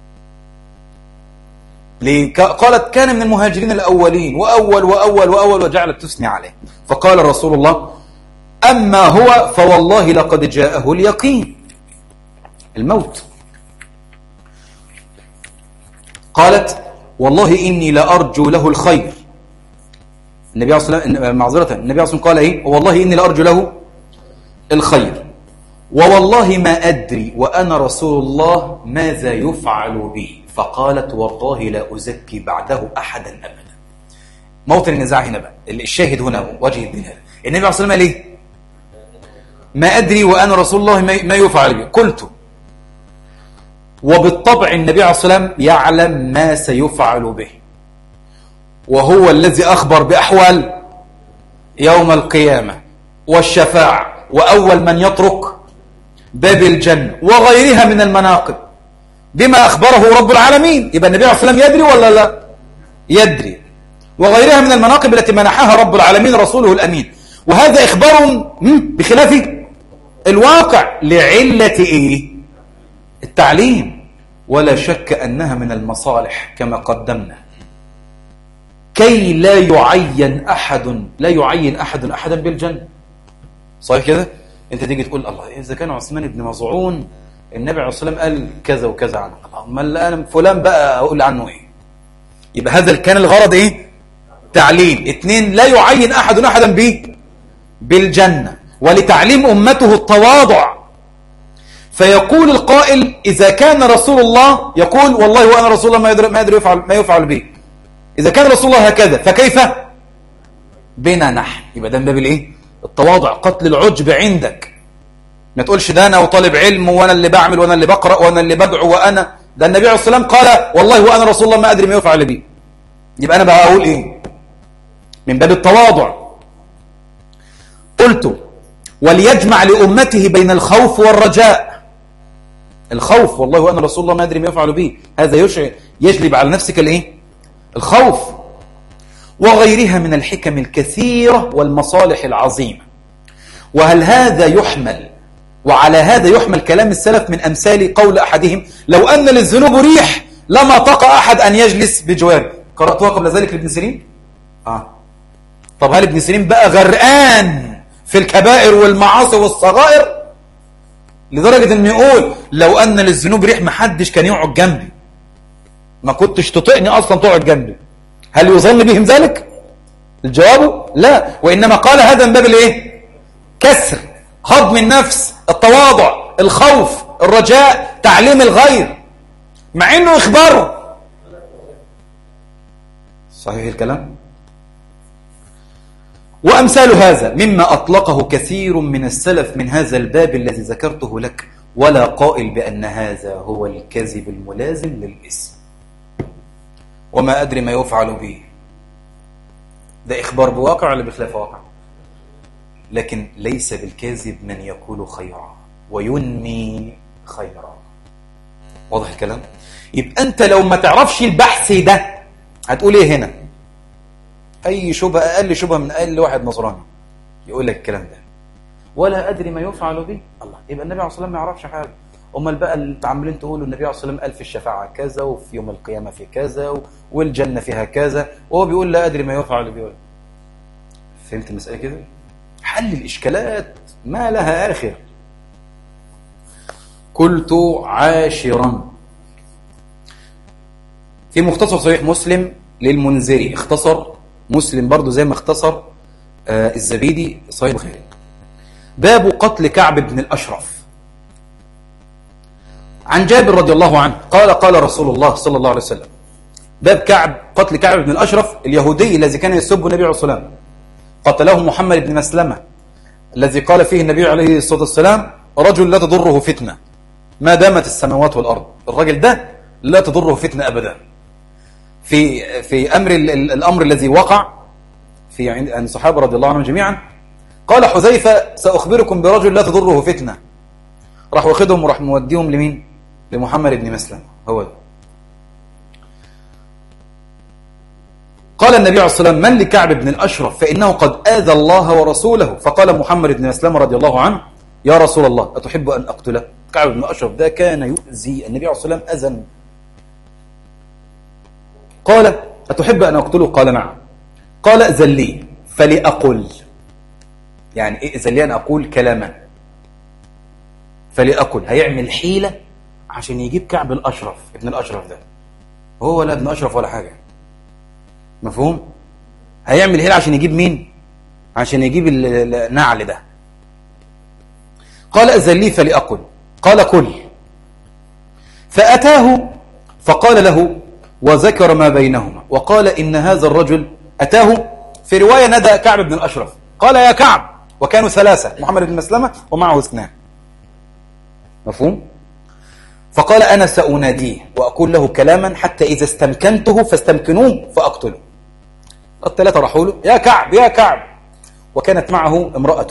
قالت كان من المهاجرين الأولين وأول وجعلت تثني عليه. فقال رسول الله أما هو فوالله لقد جاءه اليقين، الموت. قالت والله إني لأرجو له الخير. النبي عليه الصلاة والسلام معذرة، النبي عليه الصلاة والسلام قال إيه؟ والله إني لأرجو له الخير، ووالله ما أدري وأنا رسول الله ماذا يفعل بي. فقالت والله لا أزكي بعده أحدا أبدا. موطن النزاع هنا بقى، الشاهد هنا وجه الدين هذا. النبي عليه الصلاة والسلام قال إيه؟ ما أدري وأنا رسول الله ما يفعل بي. قلت وبالطبع النبي عليه الصلاة والسلام يعلم ما سيفعل به، وهو الذي أخبر بأحوال يوم القيامة والشفاعة، وأول من يطرق باب الجنة وغيرها من المناقب بما أخبره رب العالمين. يبقى النبي عليه الصلاة والسلام يدري ولا لا؟ يدري. وغيرها من المناقب التي منحها رب العالمين رسوله الأمين. وهذا إخبار بخلاف الواقع لعلة إيه؟ التعليم. ولا شك أنها من المصالح كما قدمنا، كي لا يعين أحدا بالجنة. صحيح كده؟ أنت تيجي تقول الله إذا كان عثمان بن مظعون النبي عليه الصلاة والسلام قال كذا وكذا عنه، أما أنا فلان بقى أقول عنه إيه؟ يبقى هذا كان الغرض إيه؟ تعليم. 2، لا يعين أحدا بالجنة، ولتعليم أمته التواضع. فيقول القائل إذا كان رسول الله يقول والله وأنا رسول الله ما يدري ما يفعل به، إذا كان رسول الله هكذا فكيف بنا نحن؟ يبقى ده من باب الإيه؟ التواضع، قتل العجب عندك. ما تقولش ده أنا وطالب علم وأنا اللي بعمل وأنا اللي بقرأ وأنا اللي بدعو وأنا ده النبي عليه الصلاة والسلام قال والله وأنا رسول الله ما أدري ما يفعل به. يبقى أنا بقى أقول إيه؟ من باب التواضع. قلت وليجمع لأمته بين الخوف والرجاء. الخوف والله وأنا رسول الله ما أدري ما يفعل به، هذا يجلب على نفسك الإيه؟ الخوف. وغيرها من الحكم الكثيرة والمصالح العظيمة. وهل هذا يحمل، وعلى هذا يحمل كلام السلف من أمثال قول أحدهم لو أن للذنوب ريح لما طاق أحد أن يجلس بجواره. قرأتها قبل ذلك لابن سيرين؟ طب هل ابن سيرين بقى غرقان في الكبائر والمعاصي والصغائر لدرجة أن يقول لو أن للذنوب ريح محدش كان يقعد جنبي، ما كنتش تطيقني أصلا تقعد جنبي؟ هل يظن بهم ذلك؟ الجواب لا، وإنما قال هذا من باب الإيه؟ كسر، هضم النفس، التواضع، الخوف، الرجاء، تعليم الغير، مع إنه إخباره. صحيح الكلام؟ وأمثال هذا مما أطلقه كثير من السلف من هذا الباب الذي ذكرته لك، ولا قائل بأن هذا هو الكذب الملازم للإثم. وما أدري ما يفعل به، ده إخبار بواقع ولا بخلاف واقع؟ لكن ليس بالكاذب من يقول خيرا وينمي خيرا. واضح الكلام؟ يبقى أنت لو ما تعرفش البحث ده هتقول إيه هنا؟ أي شبهة، أقل شبهة من أقل واحد نصراني يقول لك الكلام ده، ولا أدري ما يفعل به. الله، يبقى النبي عليه الصلاة والسلام ما يعرفش حاجة. أمال بقى اللي عاملين تقولوا النبي عليه الصلاة والسلام قال في الشفاعة كذا وفي يوم القيامة في كذا والجنة فيها كذا، وهو بيقول لا أدري ما يفعل به. فهمت المسألة كده؟ حل الإشكالات ما لها آخر. قلت عاشرا في مختصر صحيح مسلم للمنذري، اختصر مسلم برضو زي ما اختصر الزبيدي صحيح البخاري، باب قتل كعب بن الأشرف. عن جابر رضي الله عنه قال قال رسول الله صلى الله عليه وسلم، باب قتل كعب بن الأشرف اليهودي الذي كان يسب النبي عليه الصلاة والسلام، قتله محمد بن مسلمة الذي قال فيه النبي عليه الصلاة والسلام رجل لا تضره فتنة ما دامت السماوات والأرض. الرجل ده لا تضره فتنة أبدا. في الأمر الذي وقع في عند الصحابة رضي الله عنهم جميعا، قال حذيفة سأخبركم برجل لا تضره فتنة، راح واخدهم وراح موديهم لمين؟ لمحمد بن مسلمة. هو ده. قال النبي عليه الصلاة والسلام من لكعب بن الأشرف فإنه قد آذى الله ورسوله. فقال محمد بن مسلمة رضي الله عنه يا رسول الله أتحب أن أقتله؟ كعب بن الأشرف ده كان يؤذي النبي عليه الصلاة والسلام أذى. قال أتحب أن أقتله؟ قال نعم. قال أذن لي فلأقل، يعني إيه أذن لي أن أقول كلاما؟ فلأقل هيعمل حيلة عشان يجيب كعب الأشرف ابن الأشرف ده، هو لا ابن أشرف ولا حاجة، مفهوم؟ هيعمل حيلة عشان يجيب مين؟ عشان يجيب النعل ده. قال أذن لي فلأقل. قال كل. فأتاه فقال له وذكر ما بينهما وقال إن هذا الرجل أتاه. في رواية ندى كعب بن الأشرف قال يا كعب، وكانوا ثلاثة، محمد بن مسلمة ومعه اثنان، مفهوم؟ فقال أنا سأناديه وأقول له كلاما حتى إذا استمكنته فاستمكنوه فأقتله. الثلاثة راحوا له يا كعب يا كعب، وكانت معه امرأته،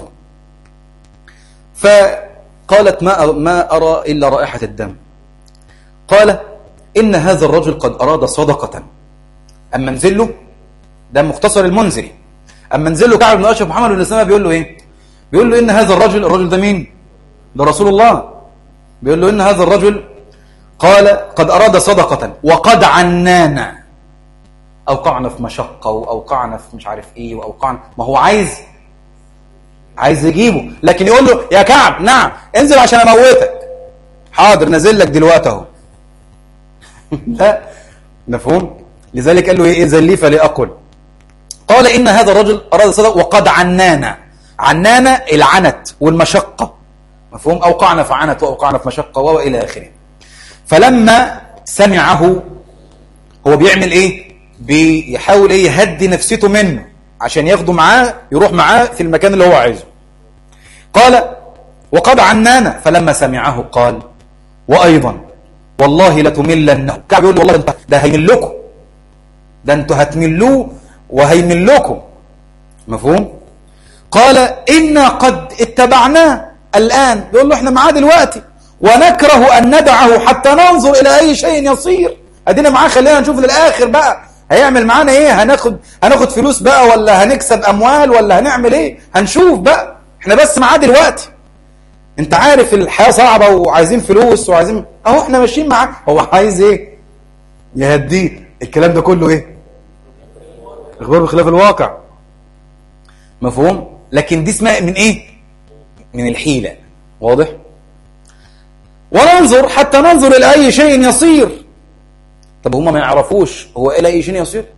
فقالت ما أرى إلا رائحة الدم. قال إن هذا الرجل قد أراد صدقة. أما انزل له، ده مختصر المنذري، أما انزل له كعب بن أشرف محمد بن مسلمة بيقول له إيه؟ بيقول له إن هذا الرجل ده مين؟ ده رسول الله. بيقول له إن هذا الرجل قال قد أراد صدقة وقد عنانا، أوقعنا في مشقة وأوقعنا في مش عارف إيه وأوقعنا، ما هو عايز يجيبه، لكن يقول له يا كعب نعم انزل عشان أموتك، حاضر نزل لك دلوقتي اهو. لا مفهوم. لذلك قال له ايه اذن لي فلأقل. قال إن هذا الرجل أراد صدق وقد عنانا العنت والمشقة، مفهوم، أوقعنا في عنت وأوقعنا في مشقة وإلى آخره. فلما سمعه هو بيعمل ايه؟ بيحاول ايه يهدي نفسيته منه عشان ياخده معاه يروح معاه في المكان اللي هو عايزه. قال وقد عنانا، فلما سمعه قال وأيضا والله لتملنه. كعب يقول له والله ده هيمل لكم، ده انتوا هتملوه وهيمل لكم، مفهوم. قال إنا قد اتبعناه الآن، بيقول له احنا معاه دلوقتي، ونكره أن ندعه حتى ننظر إلى أي شيء يصير، أدينا معاه خلينا نشوف للآخر بقى هيعمل معانا ايه، هناخد فلوس بقى ولا هنكسب أموال ولا هنعمل ايه، هنشوف بقى، احنا بس معاه دلوقتي. انت عارف الحياة صعبة وعايزين فلوس وعايزين اهو احنا ماشيين معاه، هو عايز ايه يهديه. الكلام ده كله ايه؟ اخبار بخلاف الواقع، مفهوم. لكن دي اسمها من ايه؟ من الحيلة، واضح. وننظر حتى ننظر إلى أي شيء يصير. طب هما ما يعرفوش هو إلى أي شيء يصير؟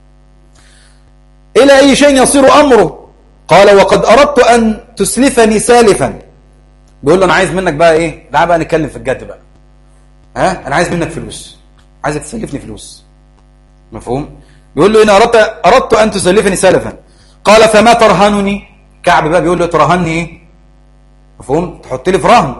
إلى أي شيء يصير أمره. قال وقد أردت أن تسلفني سالفا، بيقول له أنا عايز منك بقى إيه، تعال بقى نتكلم في الجد بقى، ها أنا عايز منك فلوس، عايزك تسلفني فلوس، مفهوم. بيقول له إن أردت أن تسلفني سالفا. قال فما ترهنني. كعب بقى بيقول له ترهنني إيه، مفهوم، تحط لي في رهن.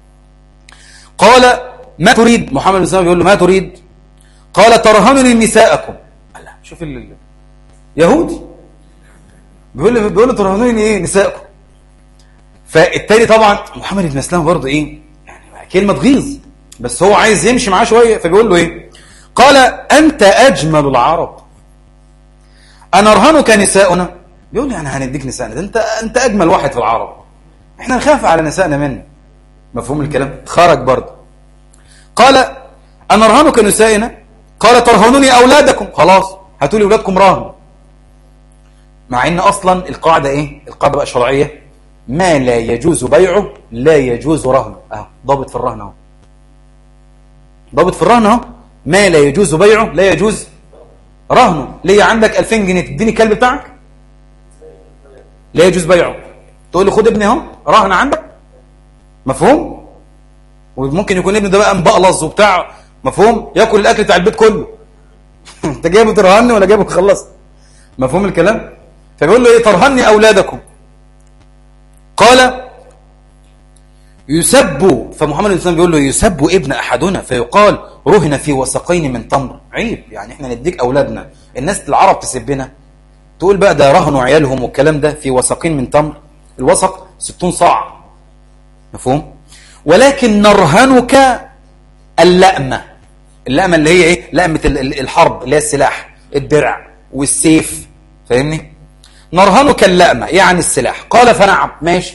قال ما تريد. محمد بن سلمة بيقول له ما تريد. قال ترهنني نساءكم. الله، شوف يهودي بيقول له ترهنني ايه نساءكم. فالتالي طبعا محمد بن مسلمة برضه ايه يعني كلمه تغيظ، بس هو عايز يمشي معاه شويه، فبيقول له ايه، قال انت اجمل العرب انا ارهنك نساؤنا. بيقول له يعني هنديك نساءنا، ده انت اجمل واحد في العرب، احنا نخاف على نسائنا منك، مفهوم الكلام. خرج برضه. قال انا ارهنك نسائنا. قال ترهنوني اولادكم، خلاص هاتوا لي اولادكم رهن. مع ان اصلا القاعده ايه، القاعده بقى شرعيه، ما لا يجوز بيعه لا يجوز رهنه. اهو ضابط في الرهن اهو، ضابط في الرهن اهو، ما لا يجوز بيعه لا يجوز رهنه. ليه عندك 2000 جنيه تديني الكلب بتاعك، لا يجوز بيعه. تقول لي خد ابني اهو رهن عندك، مفهوم. وممكن يكون ابني ده بقى مبقلص وبتاع، مفهوم، ياكل الاكل بتاع البيت كله. انت جايبه ترهني ولا جايبه تخلص، مفهوم الكلام. فبيقول له ايه ترهني اولادكم. قال يسب. فمحمد بن سلمة بيقول له يسب ابن احدنا فيقال رهن في وسقين من تمر. عيب يعني احنا نديك اولادنا، الناس العرب تسبنا، تقول بقى ده رهنوا عيالهم والكلام ده في وسقين من تمر. الوسق 60 صاع، مفهوم. ولكن نرهنك اللأمة اللي هي ايه، لأمة الحرب اللي هي السلاح، الدرع والسيف، فاهمني. نرهنك اللأمة يعني السلاح. قال فنعم ماشي.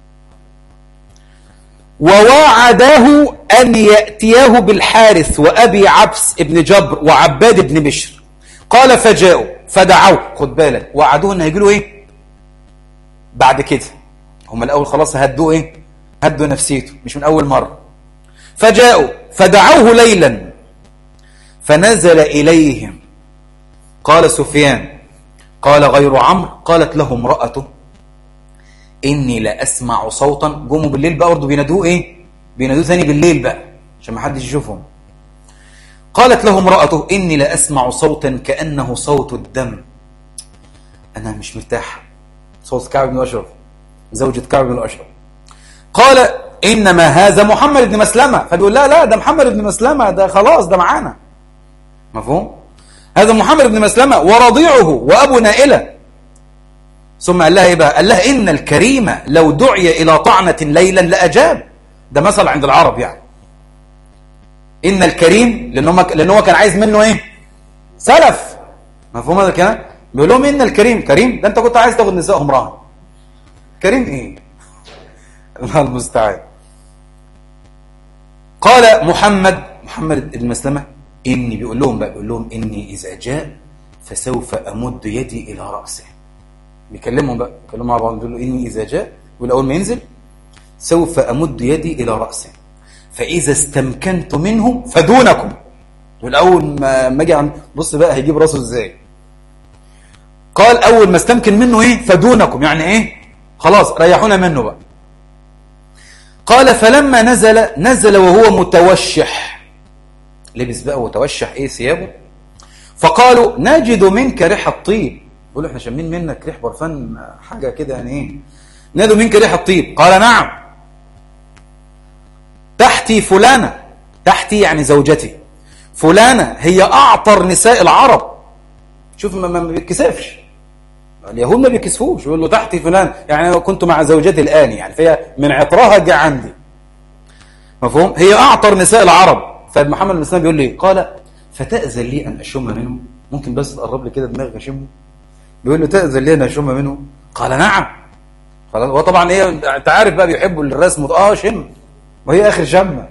وواعداه أن يأتياه بالحارث وأبي عبس ابن جبر وعباد ابن بشر. قال فجاءوا فدعوه، خد بالك وعدوه أن هيجيله ايه بعد كده، هم الأول خلاص هدوا ايه، هدوا نفسيته مش من أول مرة. فجاءوا فدعوه ليلا فنزل إليهم. قال سفيان قال غير عمرو قالت له امرأته إني لا أسمع صوتا. قوموا بالليل بقى برضه بينادوه ايه، بينادوه ثاني بالليل بقى عشان ما حدش يشوفهم. قالت له امرأته إني لا أسمع صوتا كأنه صوت الدم. أنا مش مرتاح، صوت كعب بن أشرف، زوجة كعب بن أشرف. قال إنما هذا محمد بن مسلمة. فبيقول لا ده محمد بن مسلمة، ده خلاص ده معانا، مفهوم. هذا محمد بن مسلمة ورضيعه وأبو نائلة. ثم قال لها إيه بقى، قال لها إن الكريم لو دعي إلى طعنة ليلا لأجاب. ده مثل عند العرب يعني، إن الكريم لأنه هو كان عايز منه إيه، سلف، مفهوم هذا الكلام. بيقول لهم إن الكريم كريم، ده أنت كنت عايز تاخد نسائهم رهن، كريم إيه، الله المستعان. قال محمد محمد بن مسلمة إني بيقول لهم إني إذا جاء فسوف أمد يدي إلى رأسه. بيكلمهم مع بعض، بيقول له إني إذا جاء، والأول ما ينزل سوف أمد يدي إلى رأسه فإذا استمكنت منه فدونكم. والأول ما أجي بص بقى هيجيب رأسه إزاي. قال أول ما استمكن منه إيه؟ فدونكم، يعني إيه؟ خلاص ريحونا منه بقى. قال فلما نزل وهو متوشح، لبس بقى وتوشح إيه ثيابه، فقالوا نجد منك ريح الطيب. يقولوا احنا شامين منك ريح برفان حاجة كده يعني إيه، نجد منك ريح الطيب. قال نعم، تحتي فلانة، تحتي يعني زوجتي، فلانة هي أعطر نساء العرب. شوف ما بيتكسفش، اليهود ما بيكسفوش، يقول له تحتي فلان، يعني أنا كنت مع زوجتي الآن، يعني فهي من عطرها جاء عندي، مفهوم؟ هي أعطر نساء العرب. فمحمد بن مسلمة بيقول لي قال فتأذن لي أن أشم منه، ممكن بس تقرب لي كده دماغك أشمه؟ بيقول له تأذن لي أن أشم منه؟ قال نعم. خلاص، هو طبعا إيه، أنت عارف بقى بيحبوا الرسم، شم، وهي آخر شمة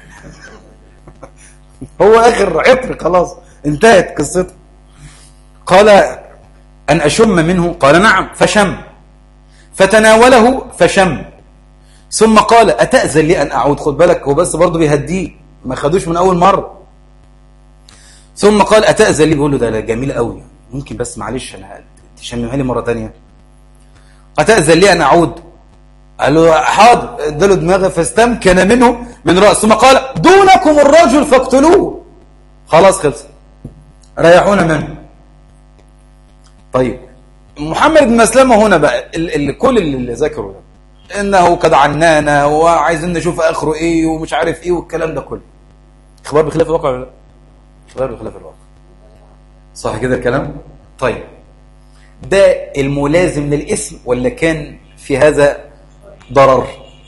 هو آخر عطر، خلاص انتهت قصته. قال أن أشم منه؟ قال نعم، فشم، فتناوله فشم، ثم قال أتأذن لي أن أعود؟ خد بالك هو بس برضه بيهديه، ما خدوش من أول مرة. ثم قال أتأذن لي؟ بيقول له ده جميل قوي، ممكن بس معلش أنا تشممها لي مرة تانية؟ أتأذن لي أن أعود؟ قال له حاضر، اداله دماغه فاستمكن منه من رأس، ثم قال دونكم الرجل فاقتلوه. خلاص خلص، ريحونا منه. طيب محمد بن مسلمة هنا بقى كل اللي ذكره ده انه قد عنانا وعايزين نشوف اخره ايه ومش عارف ايه والكلام ده كله، اخبار بخلاف الواقع ولا لا؟ اخبار بخلاف الواقع، صح كده الكلام؟ طيب ده الملازم للاسم ولا كان في هذا ضرر؟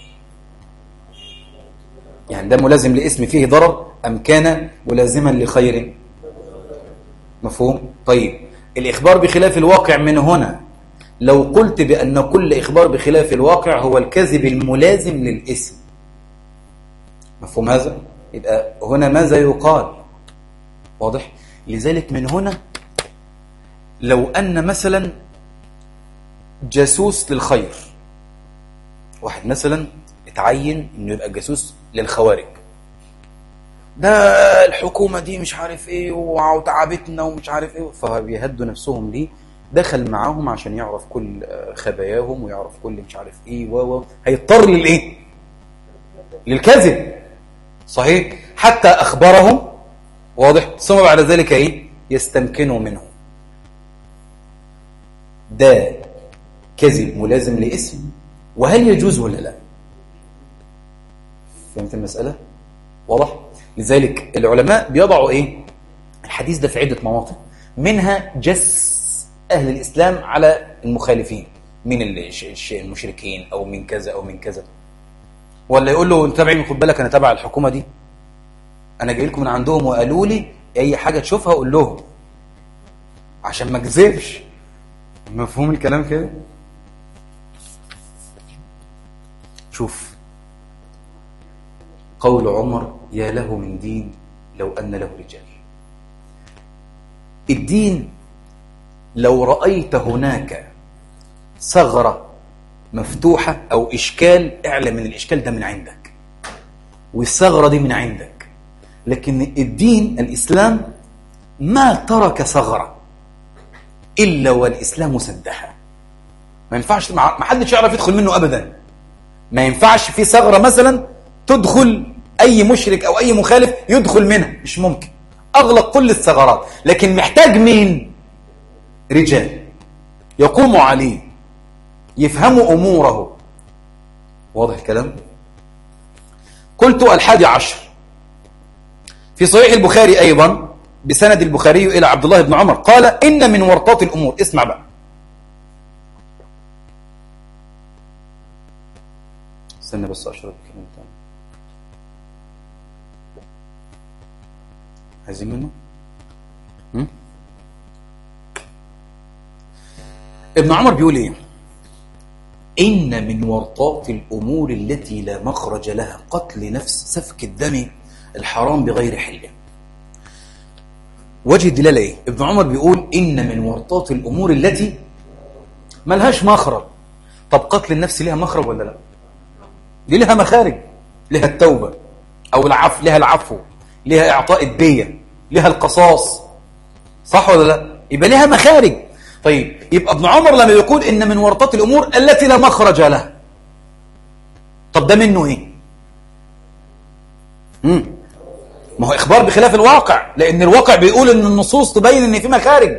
يعني ده ملازم لاسم فيه ضرر ام كان ملازما لخير؟ مفهوم؟ طيب الإخبار بخلاف الواقع من هنا، لو قلت بأن كل إخبار بخلاف الواقع هو الكذب الملازم للاسم، مفهوم هذا؟ يبقى هنا ماذا يقال؟ واضح؟ لذلك من هنا لو أن مثلا جاسوس للخير، واحد مثلا اتعين انه يبقى جاسوس للخوارج، ده الحكومة دي مش عارف ايه وتعبتنا ومش عارف ايه، فبيهدوا نفسهم ليه، دخل معاهم عشان يعرف كل خباياهم ويعرف كل مش عارف ايه هيضطر للايه؟ للكذب، صحيح؟ حتى اخبرهم، واضح؟ ثم بعد ذلك ايه؟ يستمكنوا منه. ده كذب ملازم لاسم، وهل يجوز ولا لا؟ فهمت المسألة؟ واضح؟ لذلك العلماء بيضعوا ايه؟ الحديث ده في عدة مواطن، منها جس أهل الإسلام على المخالفين من المشركين أو من كذا أو من كذا، ولا يقول له انت تابعين، خد بالك أنا تابع الحكومة دي، أنا جاي لكم من عندهم وقالوا لي أي حاجة تشوفها قول لهم عشان ما اكذبش. مفهوم الكلام كده؟ شوف قول عمر يا له من دين لو أن له رجال. الدين لو رأيت هناك ثغرة مفتوحة أو إشكال، اعلم من الإشكال ده من عندك والثغرة دي من عندك. لكن الدين الإسلام ما ترك ثغرة إلا والإسلام سدها. ما ينفعش، ما حدش يعرف يدخل منه أبدا. ما ينفعش في ثغرة مثلا تدخل أي مشرك أو أي مخالف يدخل منها، مش ممكن. أغلق كل الثغرات، لكن محتاج مين؟ رجال يقوموا عليه يفهموا أموره. واضح الكلام؟ قلت 11 في صحيح البخاري أيضا بسند البخاري إلى عبد الله بن عمر قال إن من ورطات الأمور، اسمع بقى، استنى بس أشرب كلام تاني، عايزين منه؟ ابن عمر بيقول ايه؟ إن من ورطات الأمور التي لا مخرج لها قتل نفس، سفك الدم، الحرام بغير حله. وجه الدلالة ايه؟ ابن عمر بيقول إن من ورطات الأمور التي ملهاش مخرج. طب قتل النفس لها مخرج ولا لا؟ دي لها مخارج، لها التوبة أو العفو، لها العفو، لها إعطاء الدية، لها القصاص، صح ولا لا؟ يبقى لها مخارج. طيب يبقى ابن عمر لما يقول إن من ورطات الأمور التي لا مخرج لها، طب ده منه ايه؟ ما هو إخبار بخلاف الواقع، لأن الواقع بيقول إن النصوص تبين إن في مخارج.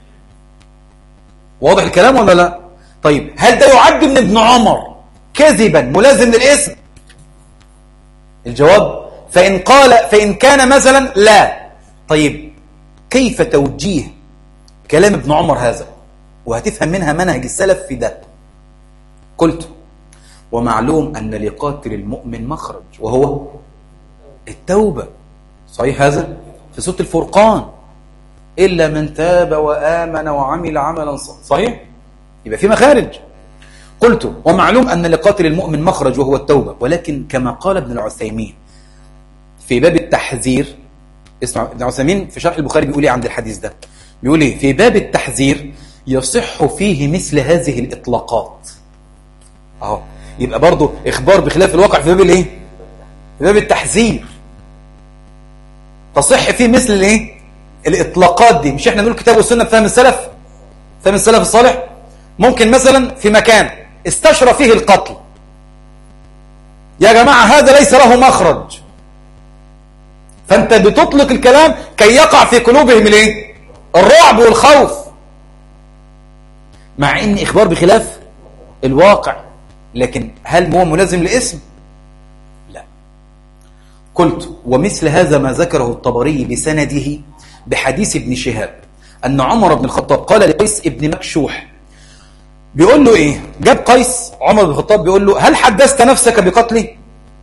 واضح الكلام ولا لا؟ طيب هل ده يعد من ابن عمر كذبا ملازم للاسم؟ الجواب فإن كان مثلا لا. طيب كيف توجيه كلام ابن عمر هذا وهتفهم منها منهج السلف في ده؟ قلت ومعلوم أن لقاتل المؤمن مخرج وهو التوبة. صحيح هذا في سورة الفرقان، إلا من تاب وآمن وعمل عملا صحيح، يبقى في مخارج. قلت ومعلوم أن لقاتل المؤمن مخرج وهو التوبة، ولكن كما قال ابن العثيمين في باب التحذير. اسمع ابن العثيمين في شرح البخاري بيقول ايه عند الحديث ده؟ بيقول ايه؟ في باب التحذير يصح فيه مثل هذه الإطلاقات. اهو يبقى برضو إخبار بخلاف الواقع في باب الايه؟ في باب التحذير تصح فيه مثل الايه؟ الإطلاقات دي. مش احنا نقول كتاب والسنة بفهم السلف، فهم السلف الصالح. ممكن مثلا في مكان استشرى فيه القتل، يا جماعة هذا ليس له مخرج، فأنت بتطلق الكلام كي يقع في قلوبهم الايه؟ الرعب والخوف، مع ان إخبار بخلاف الواقع. لكن هل هو ملازم للاسم؟ لا. قلت ومثل هذا ما ذكره الطبري بسنده بحديث ابن شهاب أن عمر بن الخطاب قال لقيس ابن مكشوح، بيقول له ايه؟ جاب قيس عمر بن الخطاب بيقول له هل حدثت نفسك بقتلي؟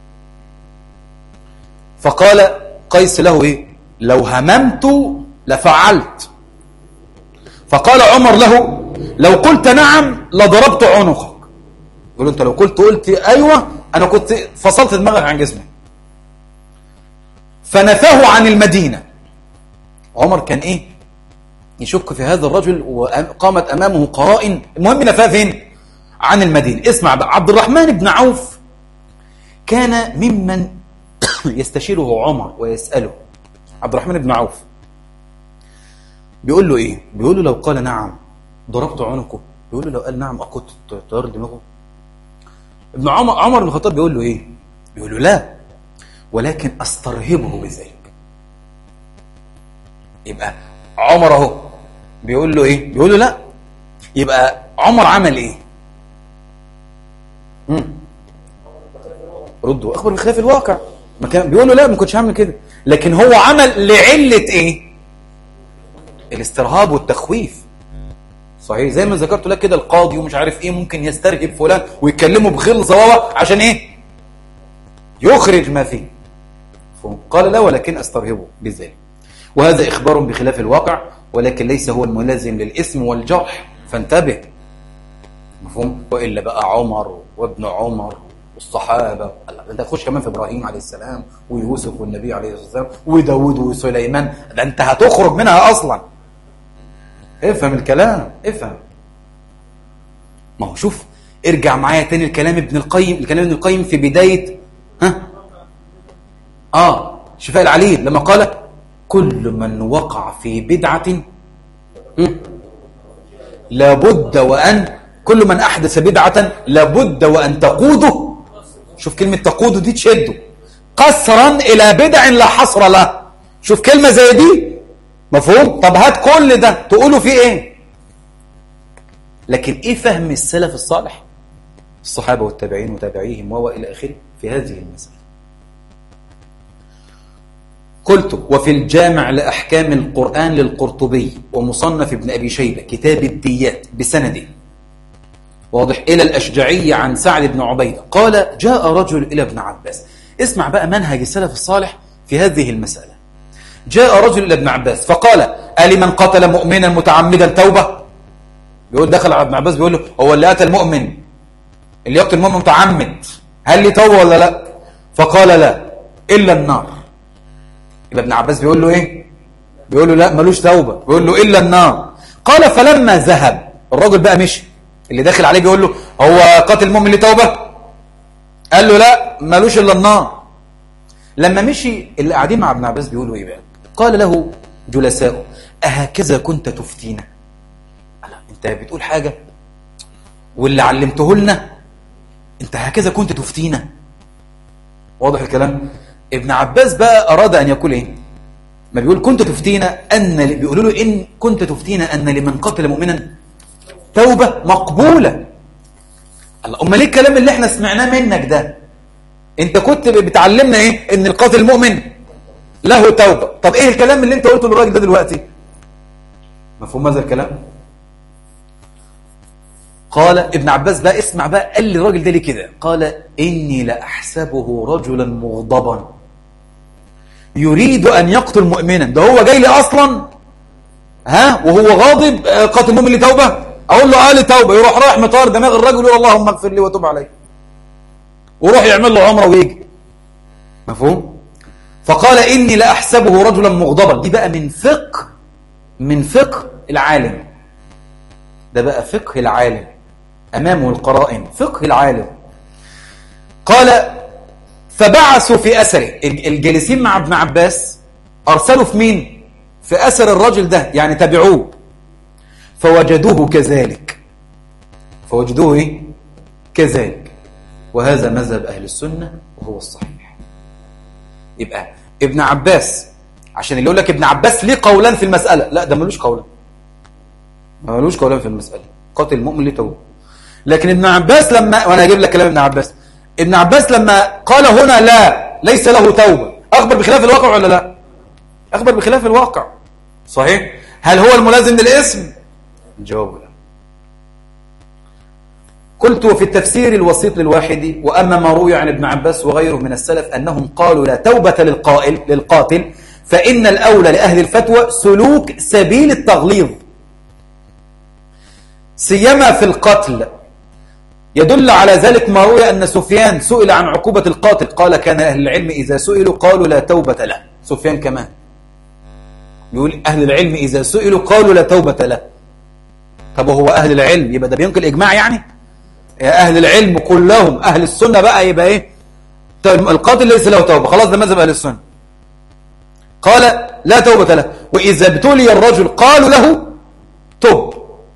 فقال قيس له ايه؟ لو هممت لفعلت. فقال عمر له لو قلت نعم لضربت عنقك. يقول له انت لو قلت ايوه انا كنت فصلت دماغك عن جسمك. فنفاه عن المدينة. عمر كان ايه؟ يشك في هذا الرجل وقامت امامه قرائن، المهم نفاه فين؟ عن المدينة. اسمع بقى، عبد الرحمن بن عوف كان ممن يستشيره عمر ويسأله. عبد الرحمن بن عوف بيقول له ايه؟ بيقول له لو قال نعم ضربت عنقه. بيقول له لو قال نعم اكنت طير دماغه. ابن عمر بن الخطاب بيقول له ايه؟ بيقول له لا ولكن استرهبه بذلك. يبقى عمر اهو بيقول له ايه؟ بيقول له لا. يبقى عمر عمل ايه؟ ردوا اخبر بخلاف الواقع. ما كان بيقول له لا ما كنتش هعمل كده، لكن هو عمل لعلة ايه؟ الاسترهاب والتخويف. صحيح زي ما ذكرت لك كده، القاضي ومش عارف ايه ممكن يسترهب فلان ويتكلمه بغلظة عشان ايه؟ يخرج ما فيه. قال لا ولكن استرهبه بذلك. وهذا إخبار بخلاف الواقع، ولكن ليس هو الملازم للإثم والجرح، فانتبه. مفهوم؟ وإلا بقى عمر وابن عمر والصحابة، انت تخش كمان في إبراهيم عليه السلام ويوسف والنبي عليه الصلاة والسلام وداود وسليمان، ده انت هتخرج منها أصلا. افهم الكلام، افهم. ما هو شوف، ارجع معايا تاني الكلام ابن القيم في بداية شفاء العليل لما قال كل من وقع في بدعة لابد وأن كل من أحدث بدعة لابد وأن تقوده. شوف كلمة تقوده دي تشده قصرا إلى بدع لا حصر له. شوف كلمة زي دي، مفهوم؟ طب هات كل ده تقوله فيه ايه؟ لكن ايه فهم السلف الصالح الصحابة والتابعين وتابعيهم وإلى آخره في هذه المسألة؟ قلت وفي الجامع لأحكام القرآن للقرطبي ومصنف ابن أبي شيبة كتاب الديات بسنده واضح إلى الأشجعي عن سعد بن عبيدة قال جاء رجل إلى ابن عباس. اسمع بقى منهج السلف الصالح في هذه المسألة. جاء رجل إلى ابن عباس فقال ألمن قتل مؤمنا متعمدا توبة؟ بيقول دخل على ابن عباس بيقول له هو اللي قتل مؤمن، اللي يقتل مؤمن متعمد، هل لي توبة ولا لا؟ فقال لا إلا النار. يبقى ابن عباس بيقول له ايه؟ بيقول له لا ملوش توبة، بيقول له إلا النار. قال فلما ذهب الرجل بقى مشي، اللي داخل عليه بيقول له هو قاتل المؤمن ليه توبة؟ قال له لا ملوش إلا النار. لما مشي اللي قاعدين مع ابن عباس بيقولوا ايه بقى؟ قال له جلساؤه أهكذا كنت تفتينا؟ انت بتقول حاجة واللي علمته لنا انت هكذا كنت تفتينا. واضح الكلام؟ ابن عباس بقى أراد أن يقول ايه؟ ما بيقول كنت تفتينا بيقولوا له إن كنت تفتينا أن لمن قتل مؤمنا توبة مقبولة. الله، أما ليه الكلام اللي احنا سمعناه منك ده؟ انت كنت بتعلمنا ايه؟ ان القاتل المؤمن له توبة. طب ايه الكلام اللي انت قلته للراجل ده دلوقتي؟ مفهوم هذا الكلام؟ قال ابن عباس بقى اسمع بقى، قال للراجل ده ليه كده؟ قال إني لأحسبه رجلا مغضبا يريد أن يقتل مؤمنا. ده هو جاي لي أصلا وهو غاضب قاتل مؤمن لتوبة، أقول له لتوبة، يروح رايح مطار دماغ الرجل يقول اللهم اغفر لي وتوب علي، وروح يعمل له عمره ويجي. مفهوم؟ فقال إني لأحسبه رجلا مغضبا. دي بقى من فقه العالم. ده بقى فقه العالم أمامه القرائن، فقه العالم. قال فبعثوا في أثره، الجالسين مع ابن عباس أرسلوا في مين؟ في أثر الرجل ده، يعني تبعوه. فوجدوه كذلك، فوجدوه إيه؟ كذلك. وهذا مذهب أهل السنة وهو الصحيح. يبقى ابن عباس، عشان اللي يقول لك ابن عباس ليه قولان في المسألة، لا ده ملوش قولان، ملوش قولان في المسألة، قاتل المؤمن ليه توبة. لكن ابن عباس لما، وانا هجيب لك كلام ابن عباس لما قال هنا لا ليس له توبة، اخبر بخلاف الواقع ولا لا؟ اخبر بخلاف الواقع. صحيح؟ هل هو الملازم للاسم؟ الجواب لا. قلت وفي التفسير الوسيط للواحد واما ما روي عن ابن عباس وغيره من السلف انهم قالوا لا توبة للقاتل فان الاولى لاهل الفتوى سلوك سبيل التغليظ، سيما في القتل. يدل على ذلك ما روي أن سفيان سئل عن عقوبة القاتل قال كان أهل العلم إذا سئلوا قالوا لا توبة له. سفيان كمان يقول أهل العلم إذا سئلوا قالوا لا توبة له. طب هو أهل العلم يبقى ده بينقل إجماع يعني؟ يا أهل العلم كلهم أهل السنة بقى يبقى إيه؟ القاتل ليس له توبة، خلاص ده مذهب أهل السنة. قال لا توبة له، وإذا ابتلي الرجل قالوا له توب.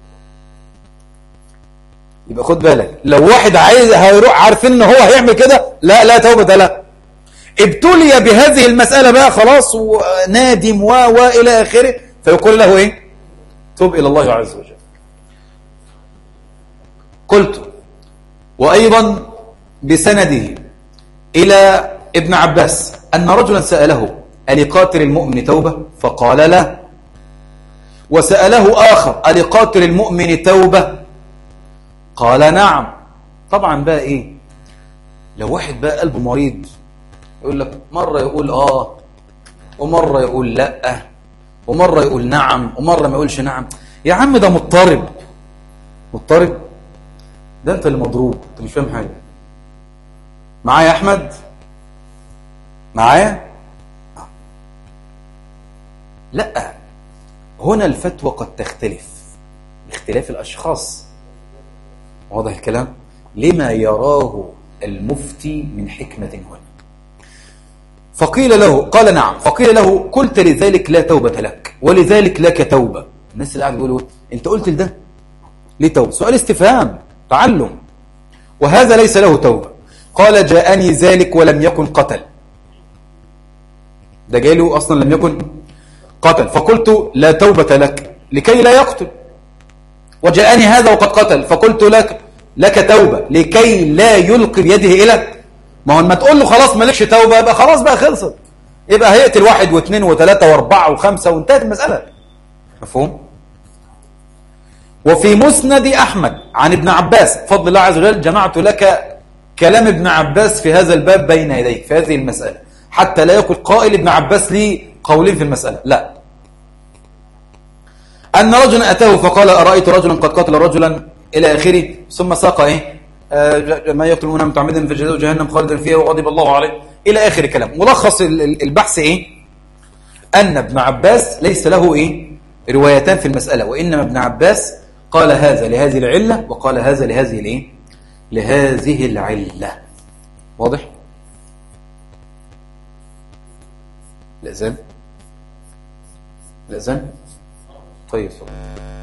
يبقى خد بالك، لو واحد هيروح عارفين ان هو هيعمل كده لا توبة له. ابتلي بهذه المسألة بقى خلاص ونادم والى اخره، فيقول له ايه؟ توب الى الله عز وجل. قلت وأيضا بسنده إلى ابن عباس أن رجلا سأله ألقاتل المؤمن توبة؟ فقال لا. وسأله آخر ألقاتل المؤمن توبة؟ قال نعم. طبعا بقى إيه؟ لو واحد بقى قلبه مريض يقول لك مرة يقول ومرة يقول لا ومرة يقول نعم ومرة ما يقولش نعم. يا عم ده مضطرب ده انت اللي مضروب، انت مش فاهم حاجة. معايا يا احمد؟ معايا؟ لا، هنا الفتوى قد تختلف باختلاف الاشخاص. واضح الكلام؟ لما يراه المفتي من حكمة هنا. فقيل له، قال نعم، فقيل له قلت لذلك لا توبة لك ولذلك لك توبة. الناس اللي قاعد يقولوا انت قلت لده ليه توبة؟ سؤال استفهام تعلم. وهذا ليس له توبة. قال جاءني ذلك ولم يكن قتل. ده جاي له أصلا لم يكن قتل، فقلت لا توبة لك لكي لا يقتل. وجاءني هذا وقد قتل، فقلت لك توبة لكي لا يلقي بيده إلى. ما هو لما تقول له خلاص مالكش توبة يبقى خلاص بقى خلصت، يبقى هيقتل 1 و2 و3 و4 و5 وانتهت المسألة. مفهوم؟ وفي مسند أحمد عن ابن عباس فضل الله عز وجل جمعت لك كلام ابن عباس في هذا الباب بين يديك في هذه المسألة، حتى لا يقول قائل ابن عباس لي قولين في المسألة. لا، أن رجلا أتاه فقال أرأيت رجلا قد قتل رجلا إلى آخره، ثم ساق ما يقتل المؤمن متعمدا فجزاؤه جهنم خالدا فيها وغضب الله عليه إلى آخر كلام. ملخص البحث أن ابن عباس ليس له إيه؟ روايتان في المسألة، وإنما ابن عباس قال هذا لهذه العلة وقال هذا لهذه الإيه؟ لهذه العلة. واضح؟ الأذان؟ الأذان؟ طيب.